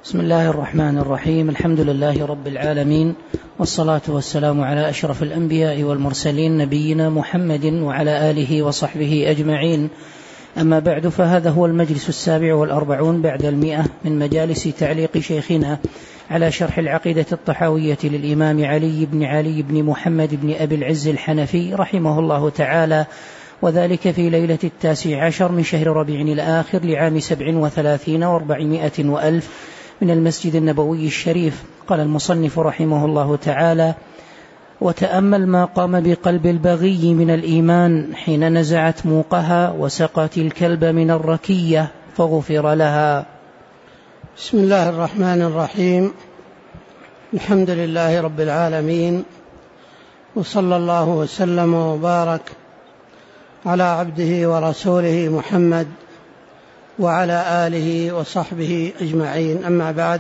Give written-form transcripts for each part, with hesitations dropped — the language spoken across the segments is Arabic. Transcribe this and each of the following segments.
بسم الله الرحمن الرحيم. الحمد لله رب العالمين، والصلاة والسلام على أشرف الأنبياء والمرسلين نبينا محمد وعلى آله وصحبه أجمعين. أما بعد، فهذا هو المجلس 47 بعد 100 من مجالس تعليق شيخنا على شرح العقيدة الطحاوية للإمام علي بن محمد بن أبي العز الحنفي رحمه الله تعالى، وذلك في ليلة 19 من شهر ربيع الآخر لعام 37 و400 وألف من المسجد النبوي الشريف. قال المصنف رحمه الله تعالى: وتأمل ما قام بقلب البغي من الإيمان حين نزعت موقها وسقت الكلب من الركية فغفر لها. بسم الله الرحمن الرحيم. الحمد لله رب العالمين، وصلى الله وسلم وبارك على عبده ورسوله محمد وعلى آله وصحبه أجمعين. أما بعد،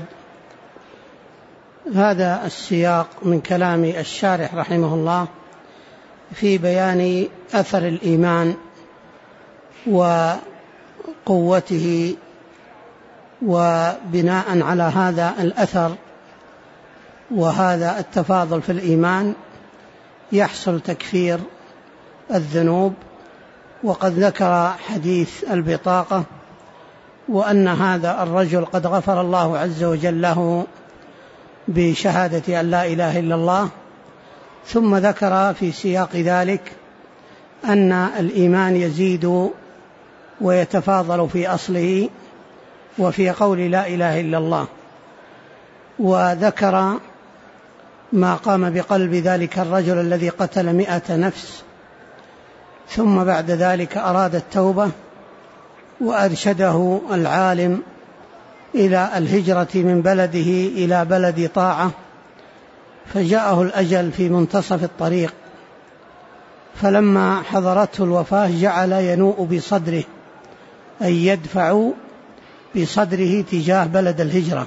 هذا السياق من كلام الشارح رحمه الله في بيان أثر الإيمان وقوته، وبناء على هذا الأثر وهذا التفاضل في الإيمان يحصل تكفير الذنوب. وقد ذكر حديث البطاقة، وأن هذا الرجل قد غفر الله عز وجل له بشهادة أن لا إله إلا الله، ثم ذكر في سياق ذلك أن الإيمان يزيد ويتفاضل في أصله وفي قول لا إله إلا الله، وذكر ما قام بقلب ذلك الرجل الذي قتل 100 نفس، ثم بعد ذلك أراد التوبة، وأرشده العالم إلى الهجرة من بلده إلى بلد طاعة، فجاءه الأجل في منتصف الطريق، فلما حضرته الوفاة جعل ينوء بصدره، أي يدفع بصدره تجاه بلد الهجرة.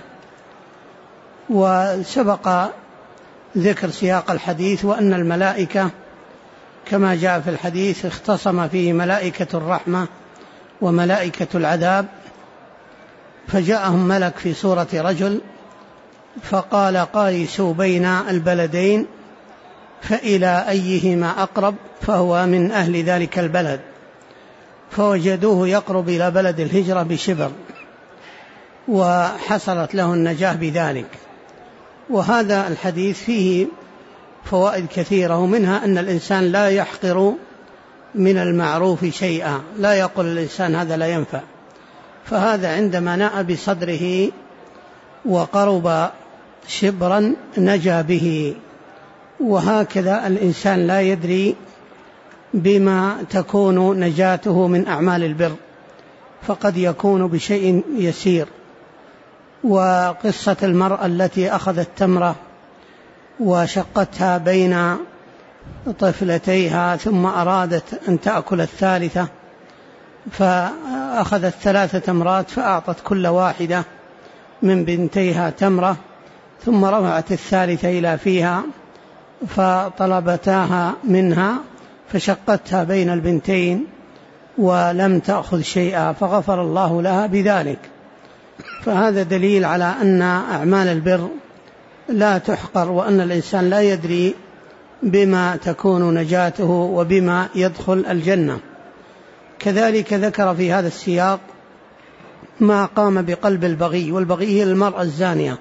وسبق ذكر سياق الحديث، وأن الملائكة كما جاء في الحديث اختصم فيه ملائكة الرحمة وملائكة العذاب، فجاءهم ملك في صورة رجل فقال: قايسوا بين البلدين فإلى أيهما أقرب، فهو من أهل ذلك البلد، فوجدوه يقرب إلى بلد الهجرة بشبر، وحصلت له النجاة بذلك. وهذا الحديث فيه فوائد كثيرة، ومنها أن الإنسان لا يحقر من المعروف شيئا، لا يقول الإنسان هذا لا ينفع، فهذا عندما نأى بصدره وقرب شبرا نجا به. وهكذا الإنسان لا يدري بما تكون نجاته من أعمال البر، فقد يكون بشيء يسير. وقصة المرأة التي أخذت تمرة وشقتها بين طفلتيها ثم أرادت أن تأكل الثالثة، فأخذت 3 تمرات فأعطت كل واحدة من بنتيها تمرة، ثم رفعت الثالثة إلى فيها فطلبتاها منها فشقتها بين البنتين ولم تأخذ شيئا، فغفر الله لها بذلك. فهذا دليل على أن أعمال البر لا تحقر، وأن الإنسان لا يدري بما تكون نجاته وبما يدخل الجنة. كذلك ذكر في هذا السياق ما قام بقلب البغي، والبغي هي المرأة الزانية،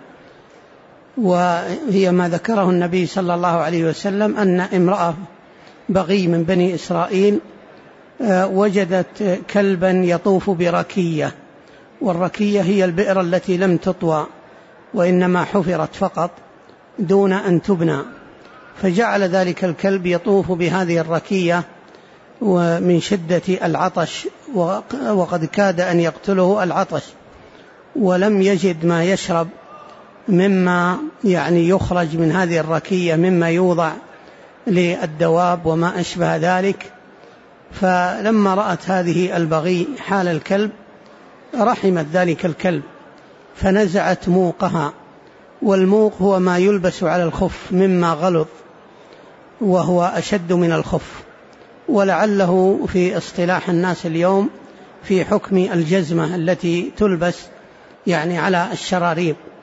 وهي ما ذكره النبي صلى الله عليه وسلم أن امرأة بغي من بني إسرائيل وجدت كلبا يطوف بركية، والركية هي البئر التي لم تطوى وإنما حفرت فقط دون أن تبنى، فجعل ذلك الكلب يطوف بهذه الركية ومن شدة العطش، وقد كاد أن يقتله العطش، ولم يجد ما يشرب مما يخرج من هذه الركية مما يوضع للدواب وما أشبه ذلك. فلما رأت هذه البغي حال الكلب رحمت ذلك الكلب فنزعت موقها، والموق هو ما يلبس على الخف مما غلظ وهو أشد من الخف، ولعله في اصطلاح الناس اليوم في حكم الجزمة التي تلبس على الشراريب.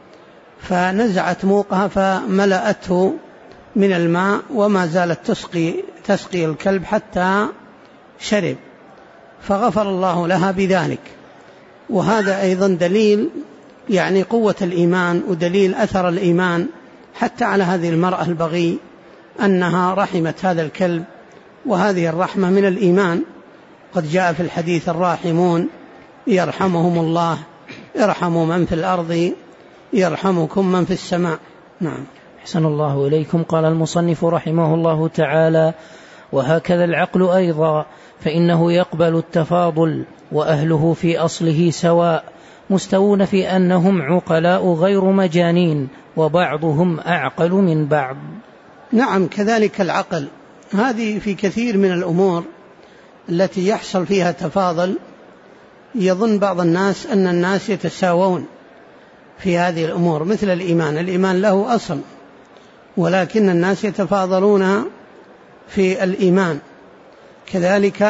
فنزعت موقها فملأته من الماء وما زالت تسقي الكلب حتى شرب، فغفر الله لها بذلك. وهذا أيضا دليل يعني قوة الإيمان ودليل أثر الإيمان حتى على هذه المرأة البغي، أنها رحمت هذا الكلب، وهذه الرحمة من الإيمان. قد جاء في الحديث: الراحمون يرحمهم الله، ارحموا من في الأرض يرحمكم من في السماء. نعم. أحسن الله إليكم. قال المصنف رحمه الله تعالى: وهكذا العقل أيضا، فإنه يقبل التفاضل، وأهله في أصله سواء، مستوون في أنهم عقلاء غير مجانين، وبعضهم أعقل من بعض. نعم، كذلك العقل. هذه في كثير من الأمور التي يحصل فيها تفاضل، يظن بعض الناس أن الناس يتساوون في هذه الأمور، مثل الإيمان له أصل، ولكن الناس يتفاضلون في الإيمان. كذلك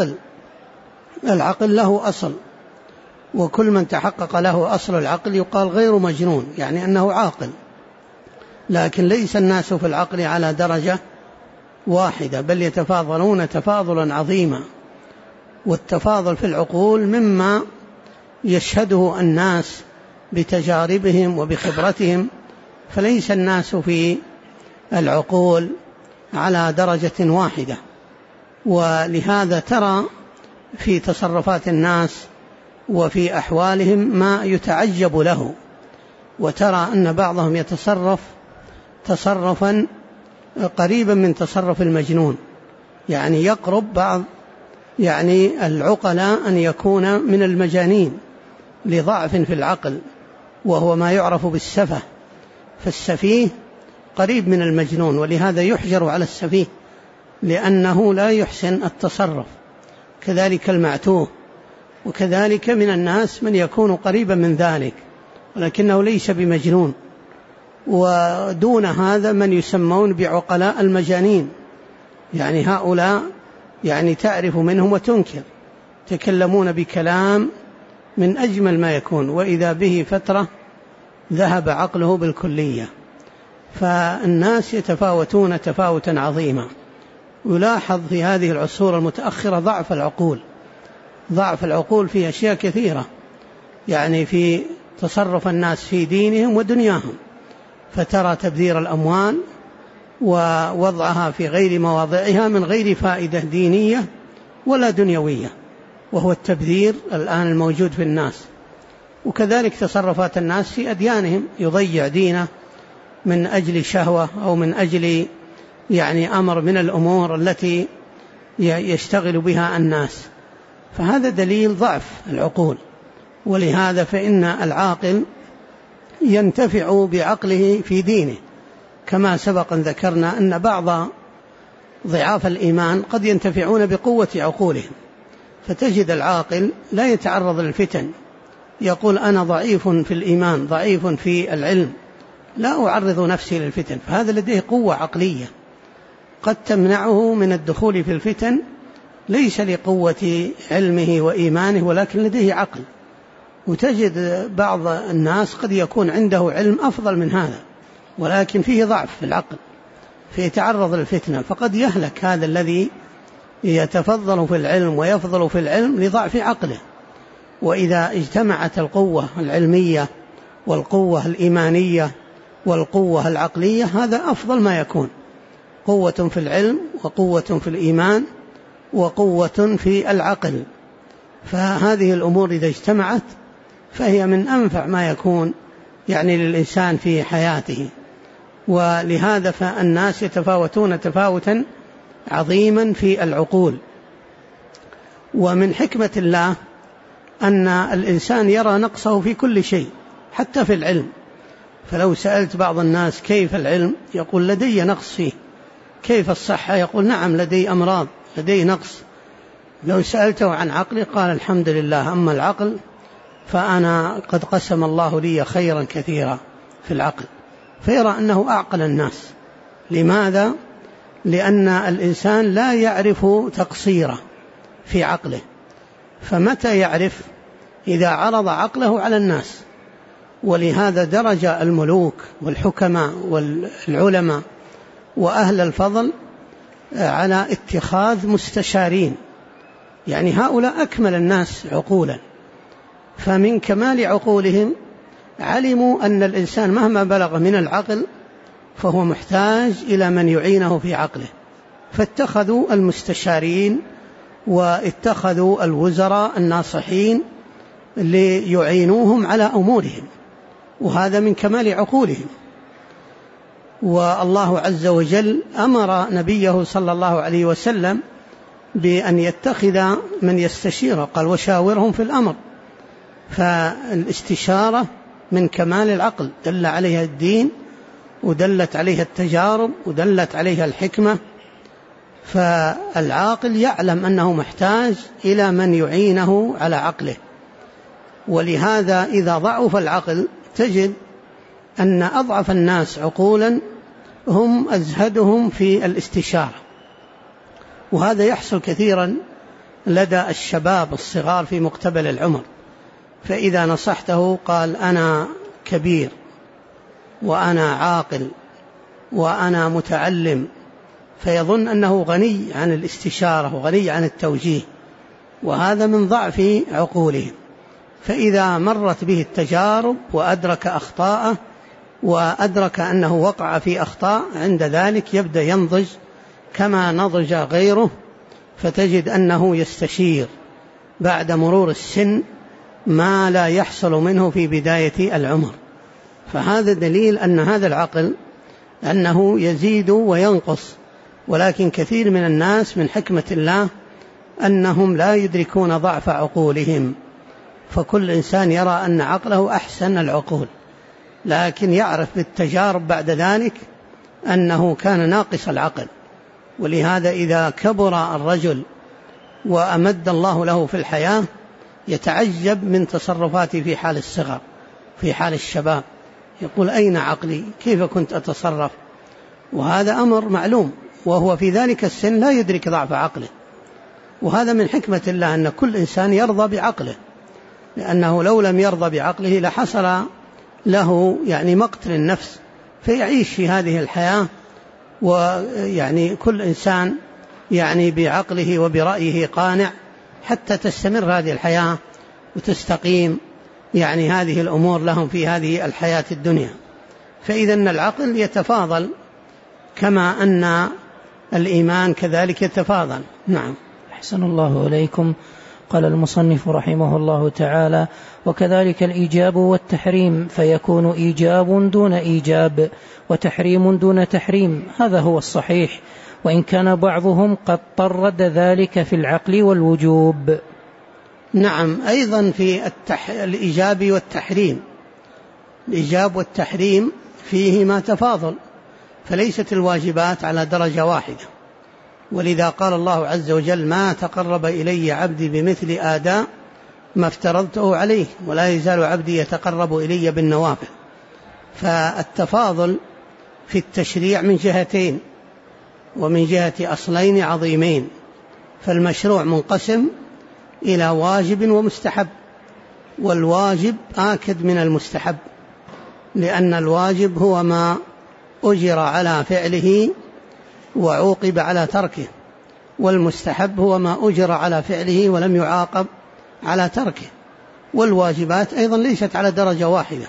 العقل له أصل، وكل من تحقق له أصل العقل يقال غير مجنون، يعني أنه عاقل. لكن ليس الناس في العقل على درجة واحدة، بل يتفاضلون تفاضلا عظيما. والتفاضل في العقول مما يشهده الناس بتجاربهم وبخبرتهم، فليس الناس في العقول على درجة واحدة. ولهذا ترى في تصرفات الناس وفي أحوالهم ما يتعجب له، وترى أن بعضهم يتصرف تصرفا قريبا من تصرف المجنون، يعني يقرب بعض يعني العقلاء أن يكون من المجانين لضعف في العقل، وهو ما يعرف بالسفه. فالسفيه قريب من المجنون، ولهذا يحجر على السفيه لأنه لا يحسن التصرف. كذلك المعتوه. وكذلك من الناس من يكون قريبا من ذلك ولكنه ليس بمجنون. ودون هذا من يسمون بعقلاء المجانين، يعني هؤلاء يعني تعرف منهم وتنكر، يتكلمون بكلام من أجمل ما يكون، وإذا به فترة ذهب عقله بالكلية. فالناس يتفاوتون تفاوتا عظيما. يلاحظ في هذه العصور المتأخرة ضعف العقول في أشياء كثيرة، يعني في تصرف الناس في دينهم ودنياهم، فترى تبذير الأموال ووضعها في غير مواضعها من غير فائدة دينية ولا دنيوية، وهو التبذير الآن الموجود في الناس. وكذلك تصرفات الناس في أديانهم، يضيع دينه من أجل شهوة أو من أجل يعني أمر من الأمور التي يشتغل بها الناس. فهذا دليل ضعف العقول. ولهذا فإن العاقل ينتفع بعقله في دينه، كما سبق أن ذكرنا أن بعض ضعاف الإيمان قد ينتفعون بقوة عقولهم، فتجد العاقل لا يتعرض للفتن، يقول أنا ضعيف في الإيمان، ضعيف في العلم، لا أعرض نفسي للفتن. فهذا لديه قوة عقلية قد تمنعه من الدخول في الفتن، ليس لقوة علمه وإيمانه، ولكن لديه عقل. وتجد بعض الناس قد يكون عنده علم أفضل من هذا، ولكن فيه ضعف في العقل فيتعرض للفتنة، فقد يهلك هذا الذي يتفضل في العلم ويفضل في العلم لضعف عقله. وإذا اجتمعت القوة العلمية والقوة الإيمانية والقوة العقلية، هذا أفضل ما يكون، قوة في العلم وقوة في الإيمان وقوة في العقل. فهذه الأمور إذا اجتمعت فهي من أنفع ما يكون يعني للإنسان في حياته. ولهذا فالناس يتفاوتون تفاوتا عظيما في العقول. ومن حكمة الله أن الإنسان يرى نقصه في كل شيء حتى في العلم. فلو سألت بعض الناس كيف العلم يقول لدي نقص فيه، كيف الصحة يقول نعم لدي أمراض، لدي نقص. لو سألته عن عقله قال الحمد لله، أما العقل فأنا قد قسم الله لي خيرا كثيرا في العقل. فيرى أنه أعقل الناس. لماذا؟ لأن الإنسان لا يعرف تقصيره في عقله. فمتى يعرف؟ إذا عرض عقله على الناس. ولهذا درج الملوك والحكماء والعلماء وأهل الفضل على اتخاذ مستشارين، يعني هؤلاء أكمل الناس عقولا، فمن كمال عقولهم علموا أن الإنسان مهما بلغ من العقل فهو محتاج إلى من يعينه في عقله، فاتخذوا المستشارين واتخذوا الوزراء الناصحين ليعينوهم على أمورهم، وهذا من كمال عقولهم. والله عز وجل أمر نبيه صلى الله عليه وسلم بأن يتخذ من يستشيره، قال وشاورهم في الأمر. فالاستشارة من كمال العقل، دل عليها الدين ودلت عليها التجارب ودلت عليها الحكمة، فالعاقل يعلم أنه محتاج إلى من يعينه على عقله. ولهذا إذا ضعف العقل تجد أن أضعف الناس عقولا هم أزهدهم في الاستشارة، وهذا يحصل كثيرا لدى الشباب الصغار في مقتبل العمر، فإذا نصحته قال أنا كبير وأنا عاقل وأنا متعلم، فيظن أنه غني عن الاستشارة وغني عن التوجيه، وهذا من ضعف عقولهم. فإذا مرت به التجارب وأدرك أخطاءه وأدرك أنه وقع في أخطاء، عند ذلك يبدأ ينضج كما نضج غيره، فتجد أنه يستشير بعد مرور السن ما لا يحصل منه في بداية العمر. فهذا دليل أن هذا العقل أنه يزيد وينقص، ولكن كثير من الناس من حكمة الله أنهم لا يدركون ضعف عقولهم، فكل إنسان يرى أن عقله أحسن العقول، لكن يعرف بالتجارب بعد ذلك أنه كان ناقص العقل. ولهذا إذا كبر الرجل وأمد الله له في الحياة يتعجب من تصرفاته في حال الصغر، في حال الشباب، يقول أين عقلي؟ كيف كنت أتصرف؟ وهذا أمر معلوم، وهو في ذلك السن لا يدرك ضعف عقله. وهذا من حكمة الله أن كل إنسان يرضى بعقله، لأنه لو لم يرضى بعقله لحصل له يعني مقتل النفس، فيعيش في هذه الحياة، ويعني كل إنسان يعني بعقله وبرأيه قانع حتى تستمر هذه الحياة وتستقيم يعني هذه الأمور لهم في هذه الحياة الدنيا. فإذا العقل يتفاضل كما أن الإيمان كذلك يتفاضل. نعم. أحسن الله إليكم. قال المصنف رحمه الله تعالى: وكذلك الإيجاب والتحريم، فيكون إيجاب دون إيجاب وتحريم دون تحريم، هذا هو الصحيح، وإن كان بعضهم قد طرد ذلك في العقل والوجوب. نعم. أيضا في الإيجاب والتحريم، الإيجاب والتحريم فيهما تفاضل، فليست الواجبات على درجة واحدة، ولذا قال الله عز وجل: ما تقرب إلي عبدي بمثل آداء ما افترضته عليه ولا يزال عبدي يتقرب إلي بالنوافل. فالتفاضل في التشريع من جهتين ومن جهة أصلين عظيمين، فالمشروع منقسم إلى واجب ومستحب، والواجب آكد من المستحب، لأن الواجب هو ما أجر على فعله وعوقب على تركه، والمستحب هو ما أجر على فعله ولم يعاقب على تركه. والواجبات أيضا ليست على درجة واحدة،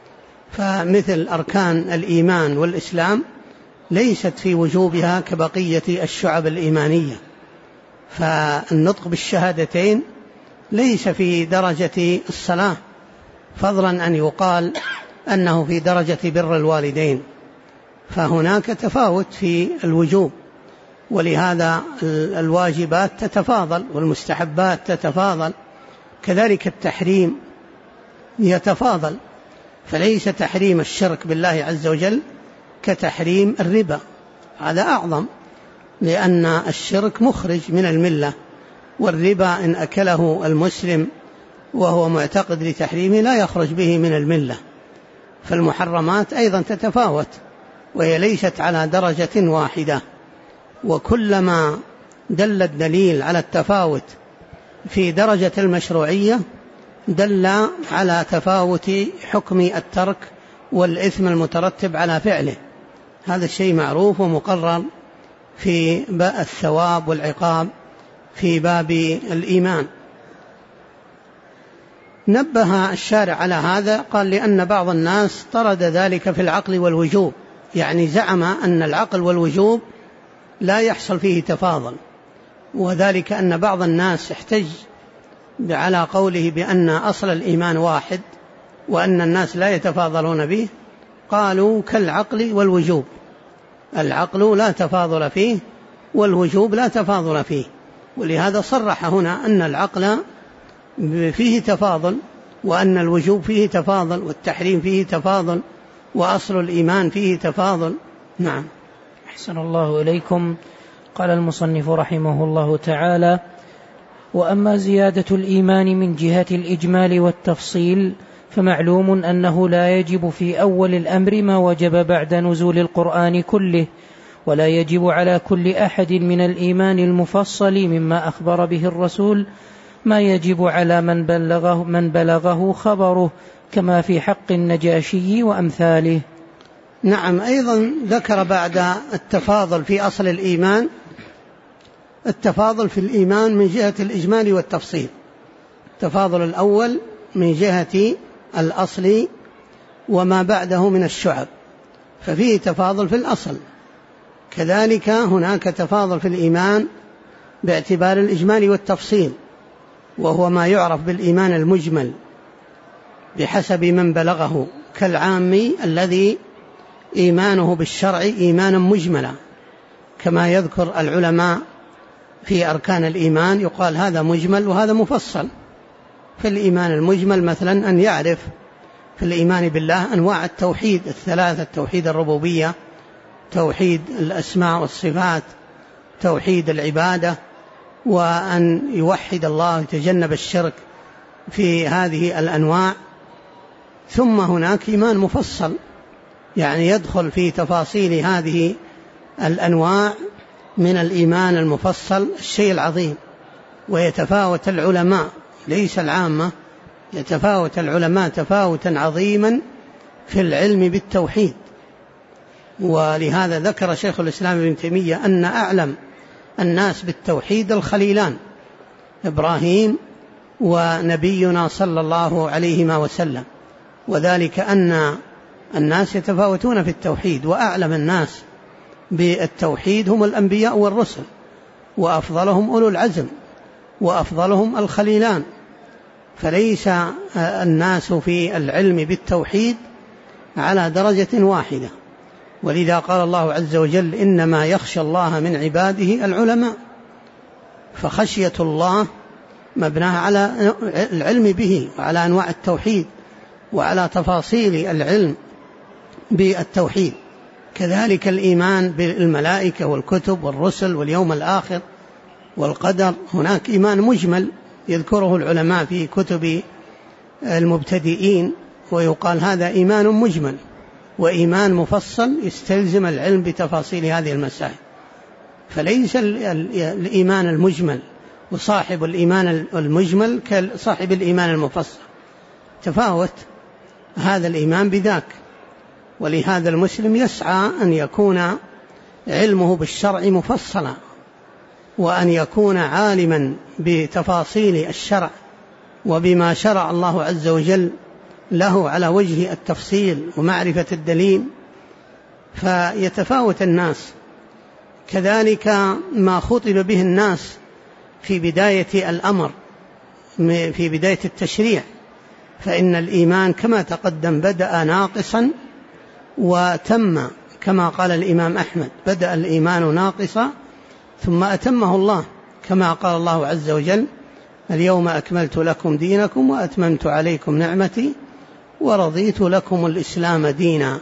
فمثل أركان الإيمان والإسلام ليست في وجوبها كبقية الشعب الإيمانية، فالنطق بالشهادتين ليس في درجة الصلاة، فضلا أن يقال أنه في درجة بر الوالدين، فهناك تفاوت في الوجوب، ولهذا الواجبات تتفاضل والمستحبات تتفاضل، كذلك التحريم يتفاضل، فليس تحريم الشرك بالله عز وجل كتحريم الربا، هذا أعظم، لأن الشرك مخرج من الملة، والربا إن أكله المسلم وهو معتقد لتحريمه لا يخرج به من الملة. فالمحرمات أيضا تتفاوت وهي ليست على درجة واحدة، وكلما دل الدليل على التفاوت في درجة المشروعية دل على تفاوت حكم الترك والإثم المترتب على فعله. هذا الشيء معروف ومقرر في الثواب والعقاب في باب الإيمان. نبه الشارع على هذا، قال لأن بعض الناس طرد ذلك في العقل والوجوب، يعني زعم أن العقل والوجوب لا يحصل فيه تفاضل، وذلك أن بعض الناس احتج على قوله بأن أصل الإيمان واحد وأن الناس لا يتفاضلون به، قالوا كالعقل والوجوب، العقل لا تفاضل فيه والوجوب لا تفاضل فيه. ولهذا صرح هنا أن العقل فيه تفاضل وأن الوجوب فيه تفاضل والتحريم فيه تفاضل وأصل الإيمان فيه تفاضل. نعم. أحسن الله إليكم. قال المصنف رحمه الله تعالى: وأما زيادة الإيمان من جهة الإجمال والتفصيل فمعلوم أنه لا يجب في أول الأمر ما وجب بعد نزول القرآن كله، ولا يجب على كل أحد من الإيمان المفصل مما أخبر به الرسول ما يجب على من بلغه خبره، كما في حق النجاشي وأمثاله. نعم. أيضا ذكر بعد التفاضل في أصل الإيمان التفاضل في الإيمان من جهة الإجمال والتفصيل. التفاضل الأول من جهة الأصل وما بعده من الشعب، ففيه تفاضل في الأصل. كذلك هناك تفاضل في الإيمان باعتبار الإجمال والتفصيل، وهو ما يعرف بالإيمان المجمل بحسب من بلغه، كالعامي الذي إيمانه بالشرع إيمانا مجملا، كما يذكر العلماء في أركان الإيمان، يقال هذا مجمل وهذا مفصل. في الإيمان المجمل مثلا أن يعرف في الإيمان بالله أنواع التوحيد الثلاثة: توحيد الربوبية، توحيد الأسماء والصفات، توحيد العبادة، وأن يوحد الله ويتجنب الشرك في هذه الأنواع. ثم هناك إيمان مفصل، يعني يدخل في تفاصيل هذه الأنواع من الإيمان المفصل الشيء العظيم. ويتفاوت العلماء ليس العامة، يتفاوت العلماء تفاوتا عظيما في العلم بالتوحيد. ولهذا ذكر شيخ الإسلام ابن تيمية أن أعلم الناس بالتوحيد الخليلان إبراهيم ونبينا صلى الله عليه وسلم، وذلك أن الناس يتفاوتون في التوحيد، وأعلم الناس بالتوحيد هم الأنبياء والرسل، وأفضلهم أولو العزم، وأفضلهم الخليلان. فليس الناس في العلم بالتوحيد على درجة واحدة. ولذا قال الله عز وجل: إنما يخشى الله من عباده العلماء. فخشية الله مبناها على العلم به وعلى أنواع التوحيد وعلى تفاصيل العلم بالتوحيد. كذلك الإيمان بالملائكة والكتب والرسل واليوم الآخر والقدر، هناك إيمان مجمل يذكره العلماء في كتب المبتدئين، ويقال هذا إيمان مجمل. وإيمان مفصل يستلزم العلم بتفاصيل هذه المسائل. فليس الإيمان المجمل وصاحب الإيمان المجمل كصاحب الإيمان المفصل، تفاوت هذا الإيمان بذاك. ولهذا المسلم يسعى أن يكون علمه بالشرع مفصلا، وأن يكون عالما بتفاصيل الشرع وبما شرع الله عز وجل له على وجه التفصيل ومعرفة الدليل. فيتفاوت الناس. كذلك ما خطب به الناس في بداية الأمر، في بداية التشريع، فإن الإيمان كما تقدم بدأ ناقصا وتم، كما قال الإمام أحمد: بدأ الإيمان ناقصا ثم أتمه الله، كما قال الله عز وجل: اليوم أكملت لكم دينكم وأتممت عليكم نعمتي ورضيت لكم الإسلام دينا.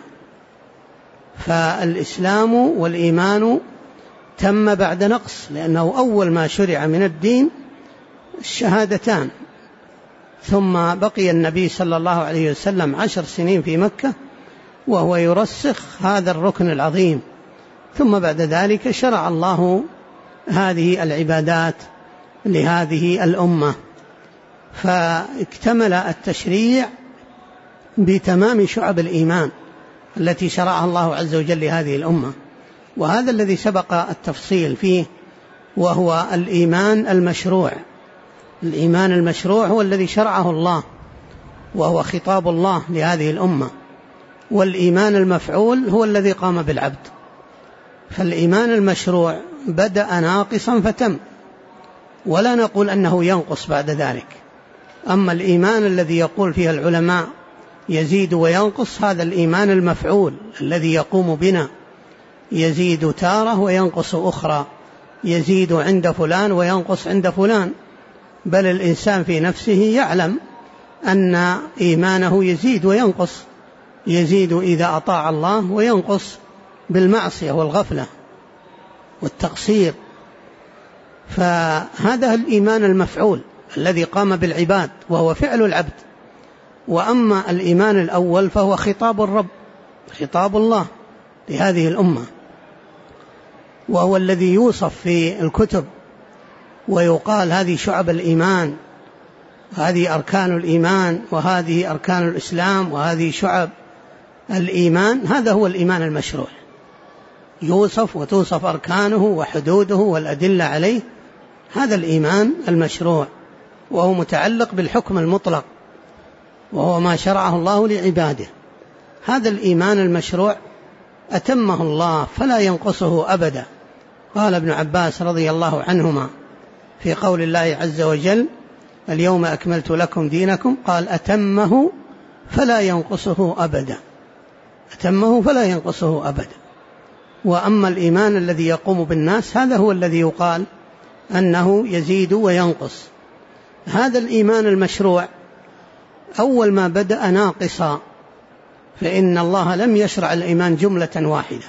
فالإسلام والإيمان تم بعد نقص، لأنه أول ما شرع من الدين الشهادتان، ثم بقي النبي صلى الله عليه وسلم 10 سنين في مكة وهو يرسخ هذا الركن العظيم، ثم بعد ذلك شرع الله هذه العبادات لهذه الأمة. فاكتمل التشريع بتمام شعب الإيمان التي شرعها الله عز وجل لهذه الأمة، وهذا الذي سبق التفصيل فيه، وهو الإيمان المشروع. الإيمان المشروع هو الذي شرعه الله، وهو خطاب الله لهذه الأمة، والإيمان المفعول هو الذي قام بالعبد. فالإيمان المشروع بدأ ناقصا فتم، ولا نقول أنه ينقص بعد ذلك. أما الإيمان الذي يقول فيه العلماء يزيد وينقص، هذا الإيمان المفعول الذي يقوم بنا، يزيد تارة وينقص أخرى، يزيد عند فلان وينقص عند فلان، بل الإنسان في نفسه يعلم أن إيمانه يزيد وينقص، يزيد إذا أطاع الله وينقص بالمعصية والغفلة والتقصير. فهذا الإيمان المفعول الذي قام بالعباد وهو فعل العبد. وأما الإيمان الأول فهو خطاب الرب، خطاب الله لهذه الأمة، وهو الذي يوصف في الكتب ويقال هذه شعب الإيمان، هذه أركان الإيمان، وهذه أركان الإسلام، وهذه شعب الإيمان. هذا هو الإيمان المشروع، يوصف وتوصف أركانه وحدوده والأدلة عليه. هذا الإيمان المشروع، وهو متعلق بالحكم المطلق، وهو ما شرعه الله لعباده. هذا الإيمان المشروع أتمه الله فلا ينقصه أبدا. قال ابن عباس رضي الله عنهما في قول الله عز وجل: اليوم أكملت لكم دينكم، قال: أتمه فلا ينقصه أبدا، أتمه فلا ينقصه أبدا. وأما الإيمان الذي يقوم بالناس هذا هو الذي يقال أنه يزيد وينقص. هذا الإيمان المشروع أول ما بدأ ناقصا، فإن الله لم يشرع الإيمان جملة واحدة.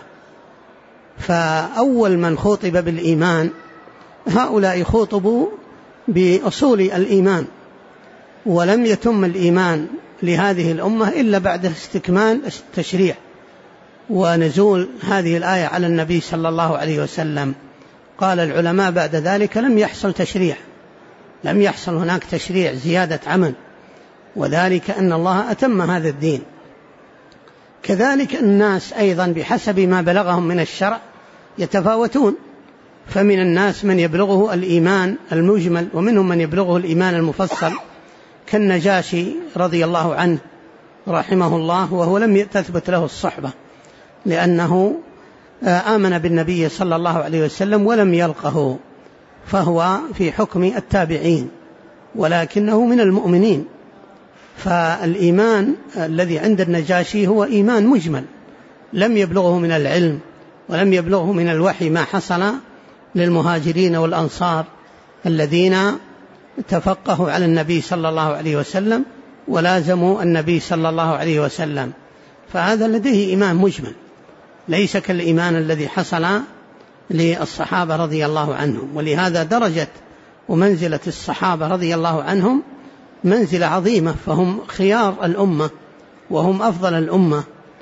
فأول من خوطب بالإيمان هؤلاء خوطبوا بأصول الإيمان، ولم يتم الإيمان لهذه الأمة إلا بعد استكمال التشريع ونزول هذه الآية على النبي صلى الله عليه وسلم. قال العلماء بعد ذلك لم يحصل تشريع، لم يحصل هناك تشريع زيادة عمل، وذلك أن الله أتم هذا الدين. كذلك الناس أيضا بحسب ما بلغهم من الشرع يتفاوتون، فمن الناس من يبلغه الإيمان المجمل، ومنهم من يبلغه الإيمان المفصل، كالنجاشي رضي الله عنه رحمه الله، وهو لم تثبت له الصحبة لأنه آمن بالنبي صلى الله عليه وسلم ولم يلقه، فهو في حكم التابعين ولكنه من المؤمنين. فالإيمان الذي عند النجاشي هو إيمان مجمل، لم يبلغه من العلم ولم يبلغه من الوحي ما حصل للمهاجرين والأنصار الذين تفقهوا على النبي صلى الله عليه وسلم ولازموا النبي صلى الله عليه وسلم. فهذا لديه إيمان مجمل، ليس كالإيمان الذي حصل للصحابة رضي الله عنهم. ولهذا درجة ومنزلة الصحابة رضي الله عنهم منزلة عظيمة، فهم خيار الأمة وهم أفضل الأمة.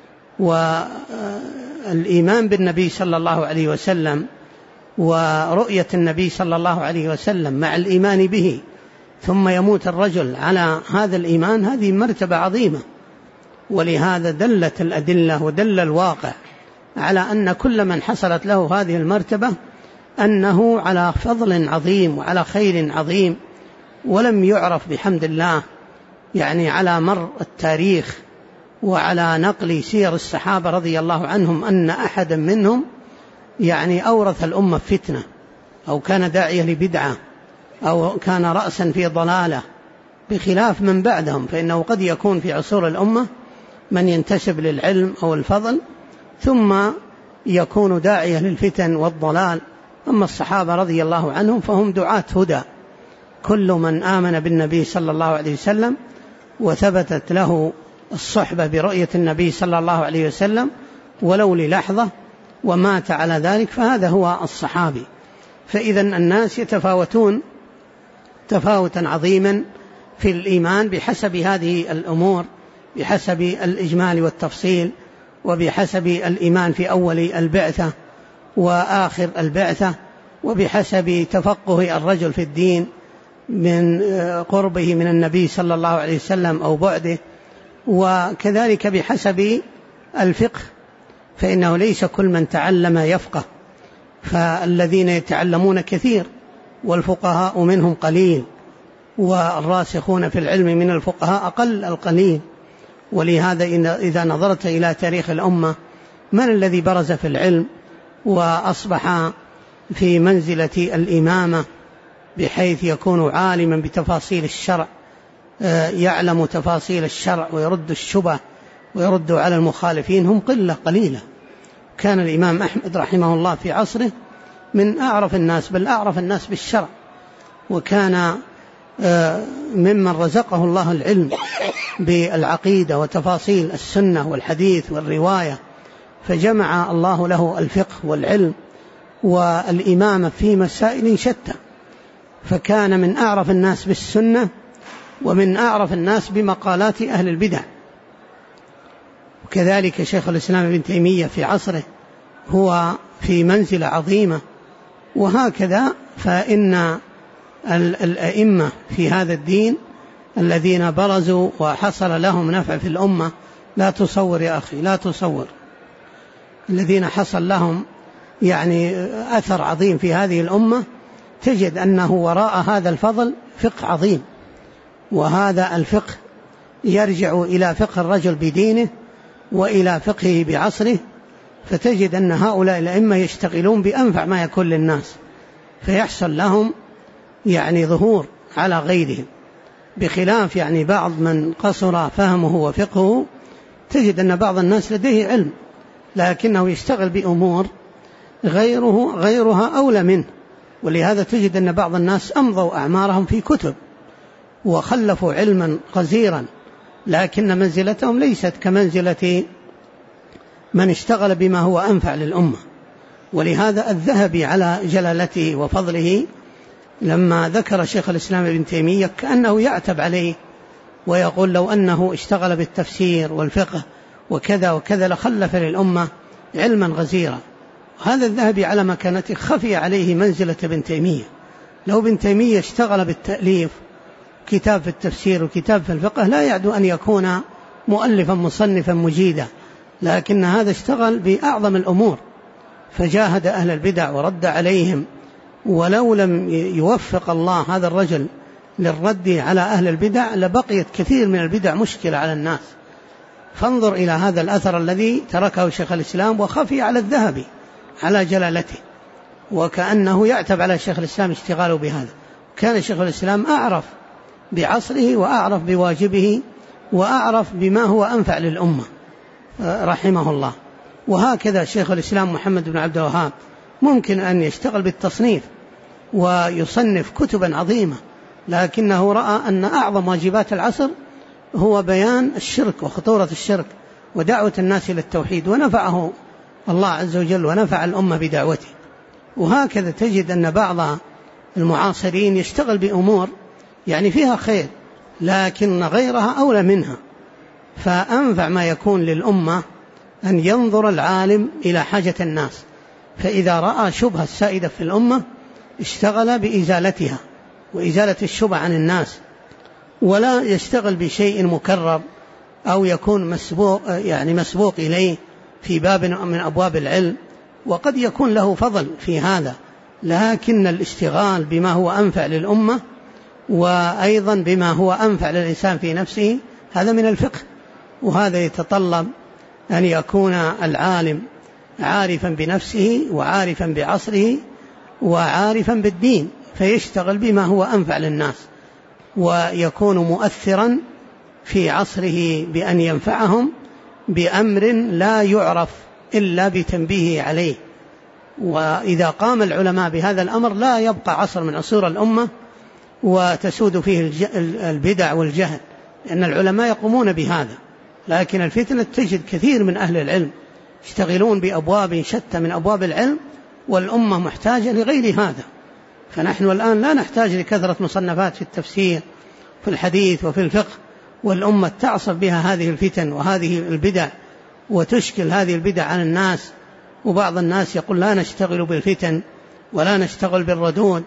والإيمان بالنبي صلى الله عليه وسلم ورؤية النبي صلى الله عليه وسلم مع الإيمان به، ثم يموت الرجل على هذا الإيمان، هذه مرتبة عظيمة. ولهذا دلت الأدلة ودل الواقع على أن كل من حصلت له هذه المرتبة أنه على فضل عظيم وعلى خير عظيم، ولم يعرف بحمد الله يعني على مر التاريخ وعلى نقل سير الصحابة رضي الله عنهم أن أحدا منهم يعني أورث الأمة فتنة، أو كان داعية لبدعة، أو كان رأسا في ضلالة، بخلاف من بعدهم. فإنه قد يكون في عصور الأمة من ينتسب للعلم أو الفضل ثم يكون داعية للفتن والضلال. أما الصحابة رضي الله عنهم فهم دعاة هدى، كل من آمن بالنبي صلى الله عليه وسلم وثبتت له الصحبة برؤية النبي صلى الله عليه وسلم ولو للحظة ومات على ذلك، فهذا هو الصحابي. فإذا الناس يتفاوتون تفاوتا عظيما في الإيمان بحسب هذه الأمور، بحسب الإجمال والتفصيل، وبحسب الإيمان في أول البعثة وآخر البعثة، وبحسب تفقه الرجل في الدين، من قربه من النبي صلى الله عليه وسلم أو بعده، وكذلك بحسب الفقه، فإنه ليس كل من تعلم يفقه، فالذين يتعلمون كثير والفقهاء منهم قليل، والراسخون في العلم من الفقهاء أقل القليل. ولهذا إذا نظرت إلى تاريخ الأمة من الذي برز في العلم وأصبح في منزلة الإمامة بحيث يكون عالما بتفاصيل الشرع، يعلم تفاصيل الشرع ويرد الشبه ويرد على المخالفين، هم قلة قليلة. كان الإمام أحمد رحمه الله في عصره من أعرف الناس، بل أعرف الناس بالشرع، وكان ممن رزقه الله العلم بالعقيدة وتفاصيل السنة والحديث والرواية، فجمع الله له الفقه والعلم والإمامة في مسائل شتى، فكان من أعرف الناس بالسنة ومن أعرف الناس بمقالات أهل البدع. وكذلك شيخ الإسلام ابن تيمية في عصره هو في منزلة عظيمة. وهكذا فإن الأئمة في هذا الدين الذين برزوا وحصل لهم نفع في الأمة، لا تصور يا أخي، لا تصور، الذين حصل لهم يعني أثر عظيم في هذه الأمة، تجد أنه وراء هذا الفضل فقه عظيم، وهذا الفقه يرجع إلى فقه الرجل بدينه وإلى فقهه بعصره، فتجد أن هؤلاء الأئمة يشتغلون بأنفع ما يكون للناس، فيحصل لهم يعني ظهور على غيرهم، بخلاف يعني بعض من قصر فهمه وفقهه، تجد أن بعض الناس لديه علم لكنه يشتغل بأمور غيرها أولى منه. ولهذا تجد أن بعض الناس أمضوا أعمارهم في كتب وخلفوا علما غزيرا، لكن منزلتهم ليست كمنزلة من اشتغل بما هو أنفع للأمة. ولهذا الذهبي على جلالته وفضله لما ذكر شيخ الإسلام ابن تيمية كأنه يعتب عليه ويقول لو أنه اشتغل بالتفسير والفقه وكذا وكذا لخلف للأمة علما غزيرا. هذا الذهبي على مكانته خفي عليه منزلة ابن تيمية. لو ابن تيمية اشتغل بالتأليف، كتاب في التفسير وكتاب في الفقه، لا يعد أن يكون مؤلفا مصنفا مجيدا، لكن هذا اشتغل بأعظم الأمور، فجاهد أهل البدع ورد عليهم. ولو لم يوفق الله هذا الرجل للرد على أهل البدع لبقيت كثير من البدع مشكلة على الناس. فانظر إلى هذا الأثر الذي تركه شيخ الإسلام وخفي على الذهبي على جلالته، وكأنه يعتب على شيخ الإسلام اشتغاله بهذا. كان شيخ الإسلام أعرف بعصره وأعرف بواجبه وأعرف بما هو أنفع للأمة رحمه الله. وهكذا شيخ الإسلام محمد بن عبد الوهاب ممكن أن يشتغل بالتصنيف ويصنف كتبا عظيمة، لكنه رأى أن أعظم واجبات العصر هو بيان الشرك وخطورة الشرك ودعوة الناس إلى التوحيد، ونفعه الله عز وجل ونفع الأمة بدعوته. وهكذا تجد أن بعض المعاصرين يشتغل بأمور يعني فيها خير لكن غيرها أولى منها، فأنفع ما يكون للأمة أن ينظر العالم إلى حاجة الناس، فإذا رأى شبهة السائدة في الأمة اشتغل بإزالتها وإزالة الشبهة عن الناس، ولا يشتغل بشيء مكرر أو يكون مسبوق إليه في باب من أبواب العلم، وقد يكون له فضل في هذا، لكن الاشتغال بما هو أنفع للأمة وأيضا بما هو أنفع للإنسان في نفسه هذا من الفقه. وهذا يتطلب أن يكون العالم عارفا بنفسه وعارفا بعصره وعارفا بالدين، فيشتغل بما هو أنفع للناس ويكون مؤثرا في عصره بأن ينفعهم بأمر لا يعرف إلا بتنبيه عليه. وإذا قام العلماء بهذا الأمر لا يبقى عصر من عصور الأمة وتسود فيه البدع والجهل، لأن العلماء يقومون بهذا. لكن الفتنة تجد كثير من أهل العلم يشتغلون بأبواب شتى من أبواب العلم، والأمة محتاجة لغير هذا. فنحن الآن لا نحتاج لكثرة مصنفات في التفسير في الحديث وفي الفقه، والأمة تعصب بها هذه الفتن وهذه البدع وتشكل هذه البدع عن الناس. وبعض الناس يقول لا نشتغل بالفتن ولا نشتغل بالردود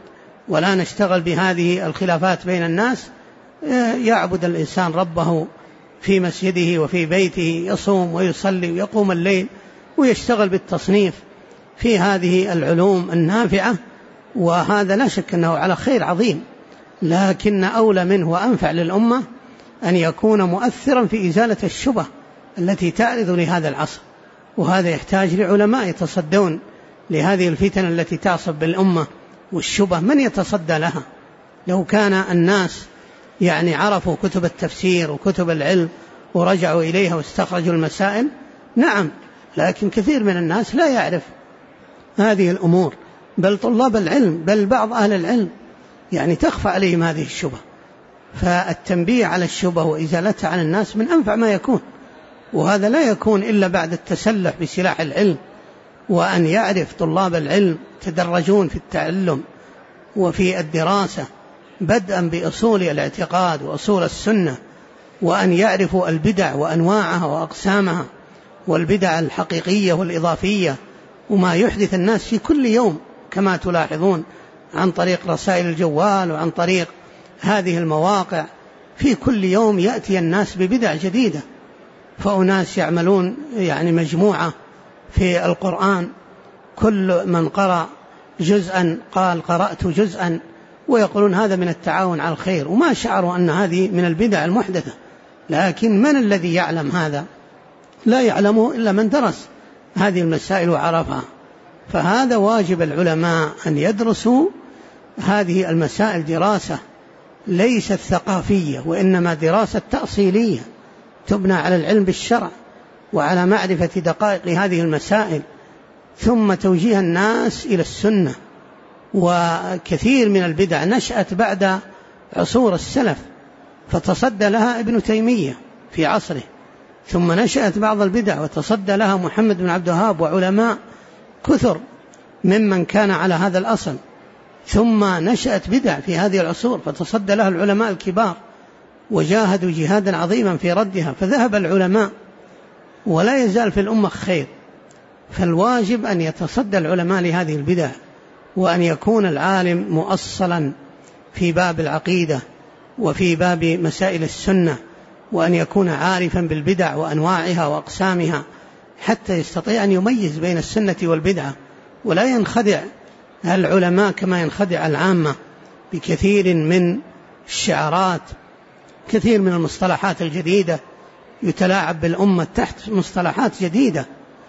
ولا نشتغل بهذه الخلافات بين الناس. يعبد الإنسان ربه في مسجده وفي بيته، يصوم ويصلي ويقوم الليل ويشتغل بالتصنيف في هذه العلوم النافعة، وهذا لا شك أنه على خير عظيم، لكن أولى منه وأنفع للأمة أن يكون مؤثرا في إزالة الشبه التي تعرض لهذا العصر، وهذا يحتاج لعلماء يتصدون لهذه الفتن التي تعصب بالأمة والشبه. من يتصدى لها؟ لو كان الناس عرفوا كتب التفسير وكتب العلم ورجعوا إليها واستخرجوا المسائل، نعم، لكن كثير من الناس لا يعرف هذه الأمور، بل طلاب العلم، بل بعض أهل العلم تخفى عليهم هذه الشبه. فالتنبيه على الشبه وإزالتها عن الناس من أنفع ما يكون، وهذا لا يكون إلا بعد التسلح بسلاح العلم، وأن يعرف طلاب العلم تدرجون في التعلم وفي الدراسة بدءا بأصول الاعتقاد وأصول السنة، وأن يعرفوا البدع وأنواعها وأقسامها، والبدع الحقيقية والإضافية، وما يحدث الناس في كل يوم كما تلاحظون عن طريق رسائل الجوال وعن طريق هذه المواقع. في كل يوم يأتي الناس ببدع جديدة، فأناس يعملون مجموعة في القرآن، كل من قرأ جزءا قال قرأت جزءا، ويقولون هذا من التعاون على الخير، وما شعروا أن هذه من البدع المحدثة. لكن من الذي يعلم هذا؟ لا يعلمه إلا من درس هذه المسائل وعرفها. فهذا واجب العلماء أن يدرسوا هذه المسائل دراسة ليست ثقافية، وإنما دراسة تأصيلية تبنى على العلم بالشرع وعلى معرفة دقائق هذه المسائل، ثم توجيه الناس إلى السنة. وكثير من البدع نشأت بعد عصور السلف، فتصدى لها ابن تيمية في عصره، ثم نشأت بعض البدع وتصدى لها محمد بن عبد الوهاب وعلماء كثر ممن كان على هذا الأصل، ثم نشأت بدع في هذه العصور فتصدى لها العلماء الكبار وجاهدوا جهادا عظيما في ردها، فذهب العلماء ولا يزال في الأمة خير. فالواجب أن يتصدى العلماء لهذه البدع، وأن يكون العالم مؤصلا في باب العقيدة وفي باب مسائل السنة، وأن يكون عارفا بالبدع وأنواعها وأقسامها حتى يستطيع أن يميز بين السنة والبدعة، ولا ينخدع العلماء كما ينخدع العامة بكثير من الشعارات، كثير من المصطلحات الجديدة، يتلاعب بالأمة تحت مصطلحات جديدة.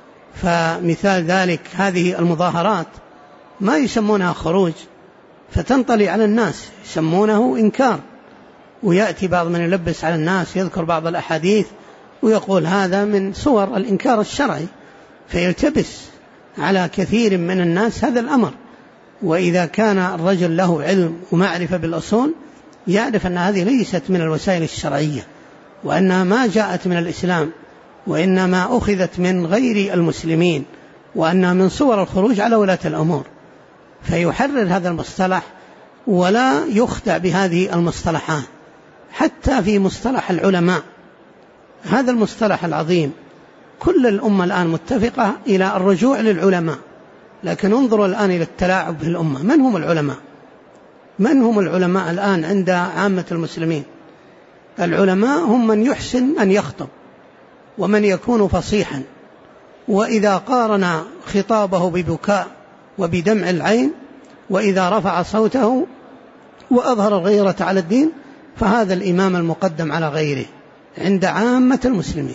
فمثال ذلك هذه المظاهرات ما يسمونها خروج فتنطلي على الناس، يسمونه إنكار، ويأتي بعض من يلبس على الناس يذكر بعض الأحاديث ويقول هذا من صور الإنكار الشرعي، فيلتبس على كثير من الناس هذا الأمر. وإذا كان الرجل له علم ومعرفة بالأصول يعرف أن هذه ليست من الوسائل الشرعية، وأنها ما جاءت من الإسلام، وإنما أخذت من غير المسلمين، وأنها من صور الخروج على ولاة الأمور، فيحرر هذا المصطلح ولا يخدع بهذه المصطلحات. حتى في مصطلح العلماء، هذا المصطلح العظيم كل الأمة الآن متفقة إلى الرجوع للعلماء، لكن انظروا الآن إلى التلاعب في الأمة. من هم العلماء؟ من هم العلماء الآن عند عامة المسلمين؟ العلماء هم من يحسن أن يخطب، ومن يكون فصيحا، وإذا قارن خطابه ببكاء وبدمع العين، وإذا رفع صوته وأظهر الغيرة على الدين، فهذا الإمام المقدم على غيره عند عامة المسلمين.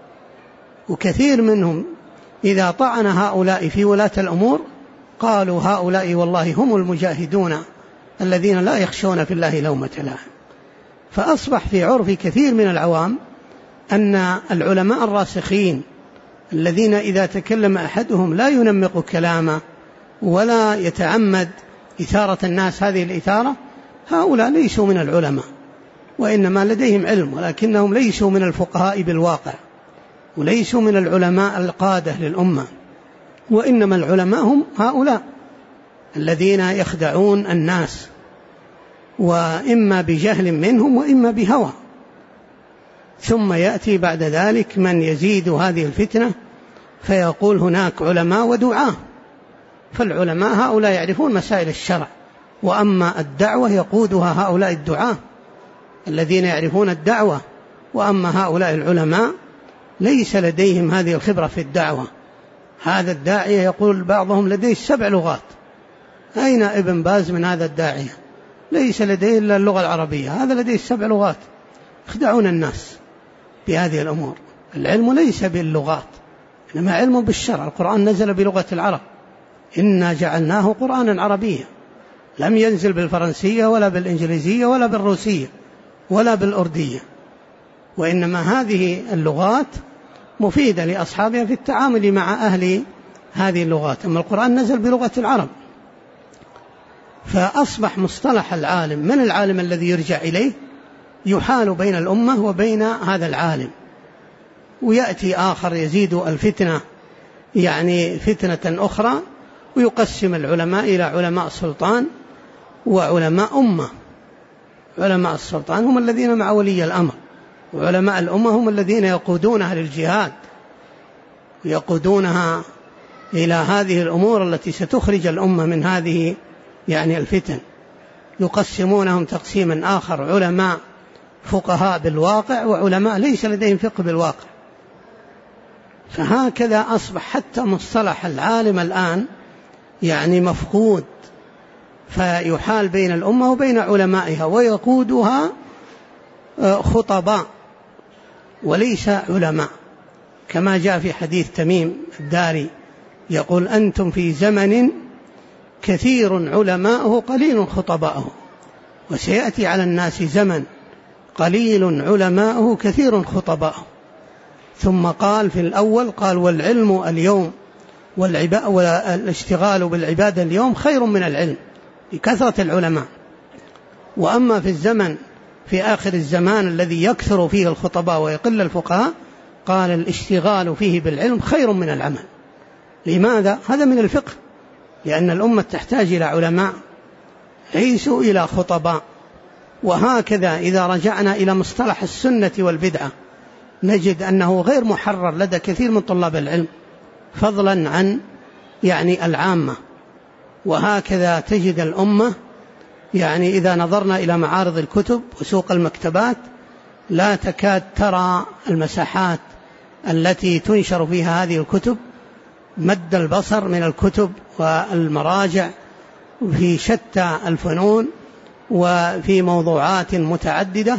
وكثير منهم إذا طعن هؤلاء في ولاة الأمور قالوا هؤلاء والله هم المجاهدون الذين لا يخشون في الله لومة لائم. فأصبح في عرف كثير من العوام أن العلماء الراسخين الذين إذا تكلم أحدهم لا ينمق كلامه ولا يتعمد إثارة الناس هذه الإثارة، هؤلاء ليسوا من العلماء، وإنما لديهم علم، ولكنهم ليسوا من الفقهاء بالواقع، وليسوا من العلماء القادة للأمة، وإنما العلماء هم هؤلاء الذين يخدعون الناس، وإما بجهل منهم وإما بهوى. ثم يأتي بعد ذلك من يزيد هذه الفتنة فيقول هناك علماء ودعاة. فالعلماء هؤلاء يعرفون مسائل الشرع وأما الدعوة يقودها هؤلاء الدعاة الذين يعرفون الدعوة، وأما هؤلاء العلماء ليس لديهم هذه الخبرة في الدعوة. هذا الداعية يقول بعضهم لديه 7 لغات. أين ابن باز من هذا الداعية؟ ليس لديه إلا اللغة العربية، هذا لديه 7 لغات. يخدعون الناس بهذه الأمور. العلم ليس باللغات، إنما علم بالشرع. القرآن نزل بلغة العرب، إنا جعلناه قرآنا عربيا، لم ينزل بالفرنسية ولا بالإنجليزية ولا بالروسية ولا بالأردية، وإنما هذه اللغات مفيدة لأصحابها في التعامل مع أهل هذه اللغات. أما القرآن نزل بلغة العرب. فأصبح مصطلح العالم، من العالم الذي يرجع إليه؟ يحال بين الأمة وبين هذا العالم. ويأتي آخر يزيد الفتنة يعني فتنة أخرى، ويقسم العلماء إلى علماء سلطان وعلماء أمة. علماء السلطان هم الذين مع ولي الأمر، وعلماء الأمة هم الذين يقودونها للجهاد ويقودونها إلى هذه الأمور التي ستخرج الأمة من هذه يعني الفتن. يقسمونهم تقسيما آخر، علماء فقهاء بالواقع وعلماء ليس لديهم فقه بالواقع. فهكذا أصبح حتى مصطلح العالم الآن يعني مفقود، فيحال بين الأمة وبين علمائها، ويقودها خطباء وليس علماء، كما جاء في حديث تميم الداري يقول: أنتم في زمن كثير علماؤه قليل خطباؤه، وسيأتي على الناس زمن قليل علماؤه كثير خطباؤه. ثم قال في الأول قال: والعلم اليوم والاشتغال بالعبادة اليوم خير من العلم، بكثرة العلماء. وأما في الزمن في آخر الزمان الذي يكثر فيه الخطباء ويقل الفقهاء، قال: الاشتغال فيه بالعلم خير من العمل. لماذا؟ هذا من الفقه، لأن الأمة تحتاج إلى علماء ليسوا إلى خطباء. وهكذا إذا رجعنا إلى مصطلح السنة والبدعة نجد أنه غير محرر لدى كثير من طلاب العلم، فضلا عن يعني العامة. وهكذا تجد الأمة يعني إذا نظرنا إلى معارض الكتب وسوق المكتبات لا تكاد ترى المساحات التي تنشر فيها هذه الكتب، مد البصر من الكتب والمراجع في شتى الفنون وفي موضوعات متعددة.